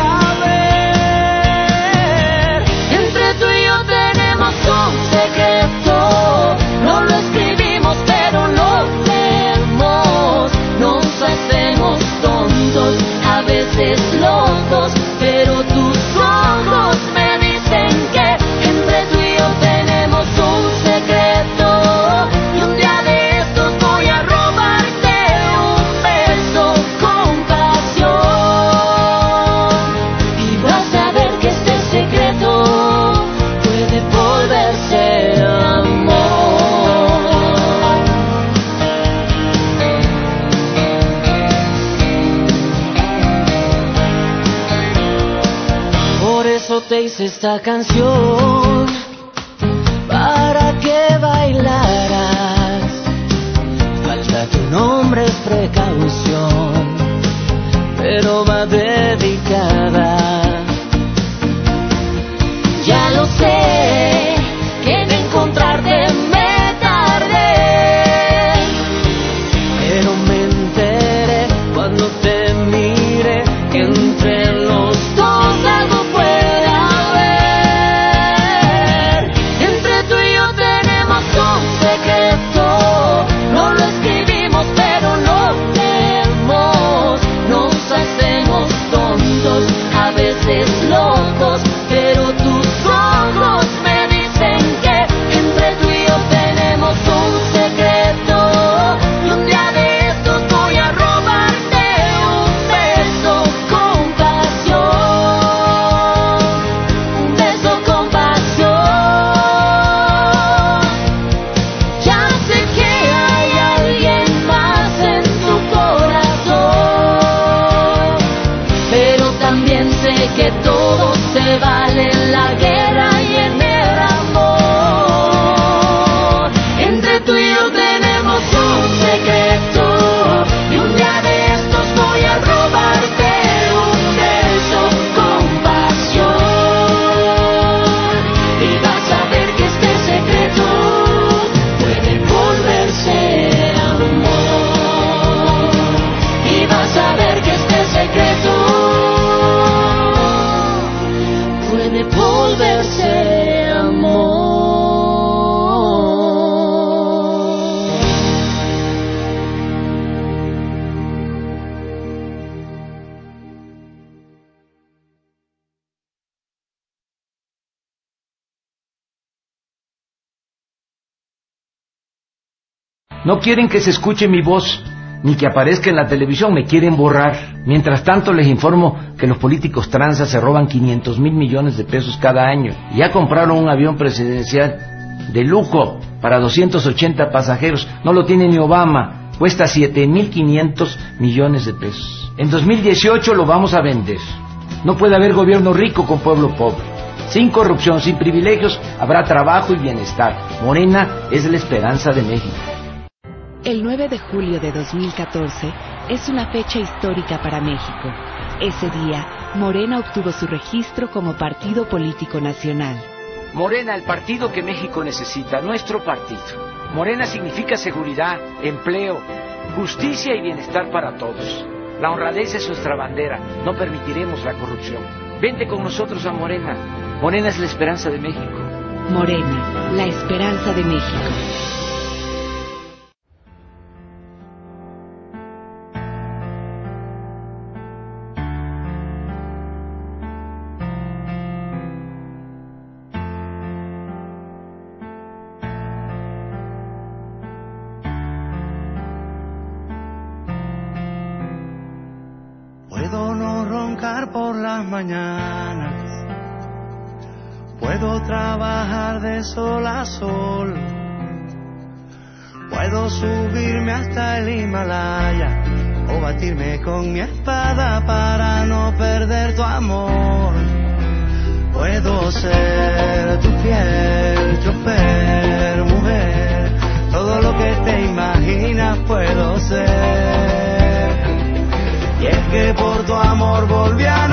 haber. Entre tú y yo tenemos un secreto, no lo escribimos pero lo leemos, nos hacemos tontos, a veces locos, pero tus ojos me dicen que entre tú y yo tenemos un secreto, y un día de estos voy a robarte un beso con pasión, y vas a ver que este secreto puede volverse amor. Por eso te hice esta canción, para que bailaras. Falta tu nombre, es precaución, pero va dedicada. Ya lo sé, que de encontrarte me tardé, No quieren que se escuche mi voz, ni que aparezca en la televisión, me quieren borrar. Mientras tanto les informo que los políticos tranzas se roban quinientos mil millones de pesos cada año. Ya compraron un avión presidencial de lujo para doscientos ochenta pasajeros. No lo tiene ni Obama. Cuesta siete mil quinientos millones de pesos. En dos mil dieciocho lo vamos a vender. No puede haber gobierno rico con pueblo pobre. Sin corrupción, sin privilegios, habrá trabajo y bienestar. Morena es la esperanza de México. El nueve de julio de dos mil catorce es una fecha histórica para México. Ese día, Morena obtuvo su registro como partido político nacional. Morena, el partido que México necesita, nuestro partido. Morena significa seguridad, empleo, justicia y bienestar para todos. La honradez es nuestra bandera, no permitiremos la corrupción. Vente con nosotros a Morena. Morena es la esperanza de México. Morena, la esperanza de México. Puedo no roncar por las mañanas, puedo trabajar de sol a sol, puedo subirme hasta el Himalaya o batirme con mi espada para no perder tu amor. Puedo ser tu fiel chofer, mujer, todo lo que te imaginas puedo ser. Y es que por tu amor volví a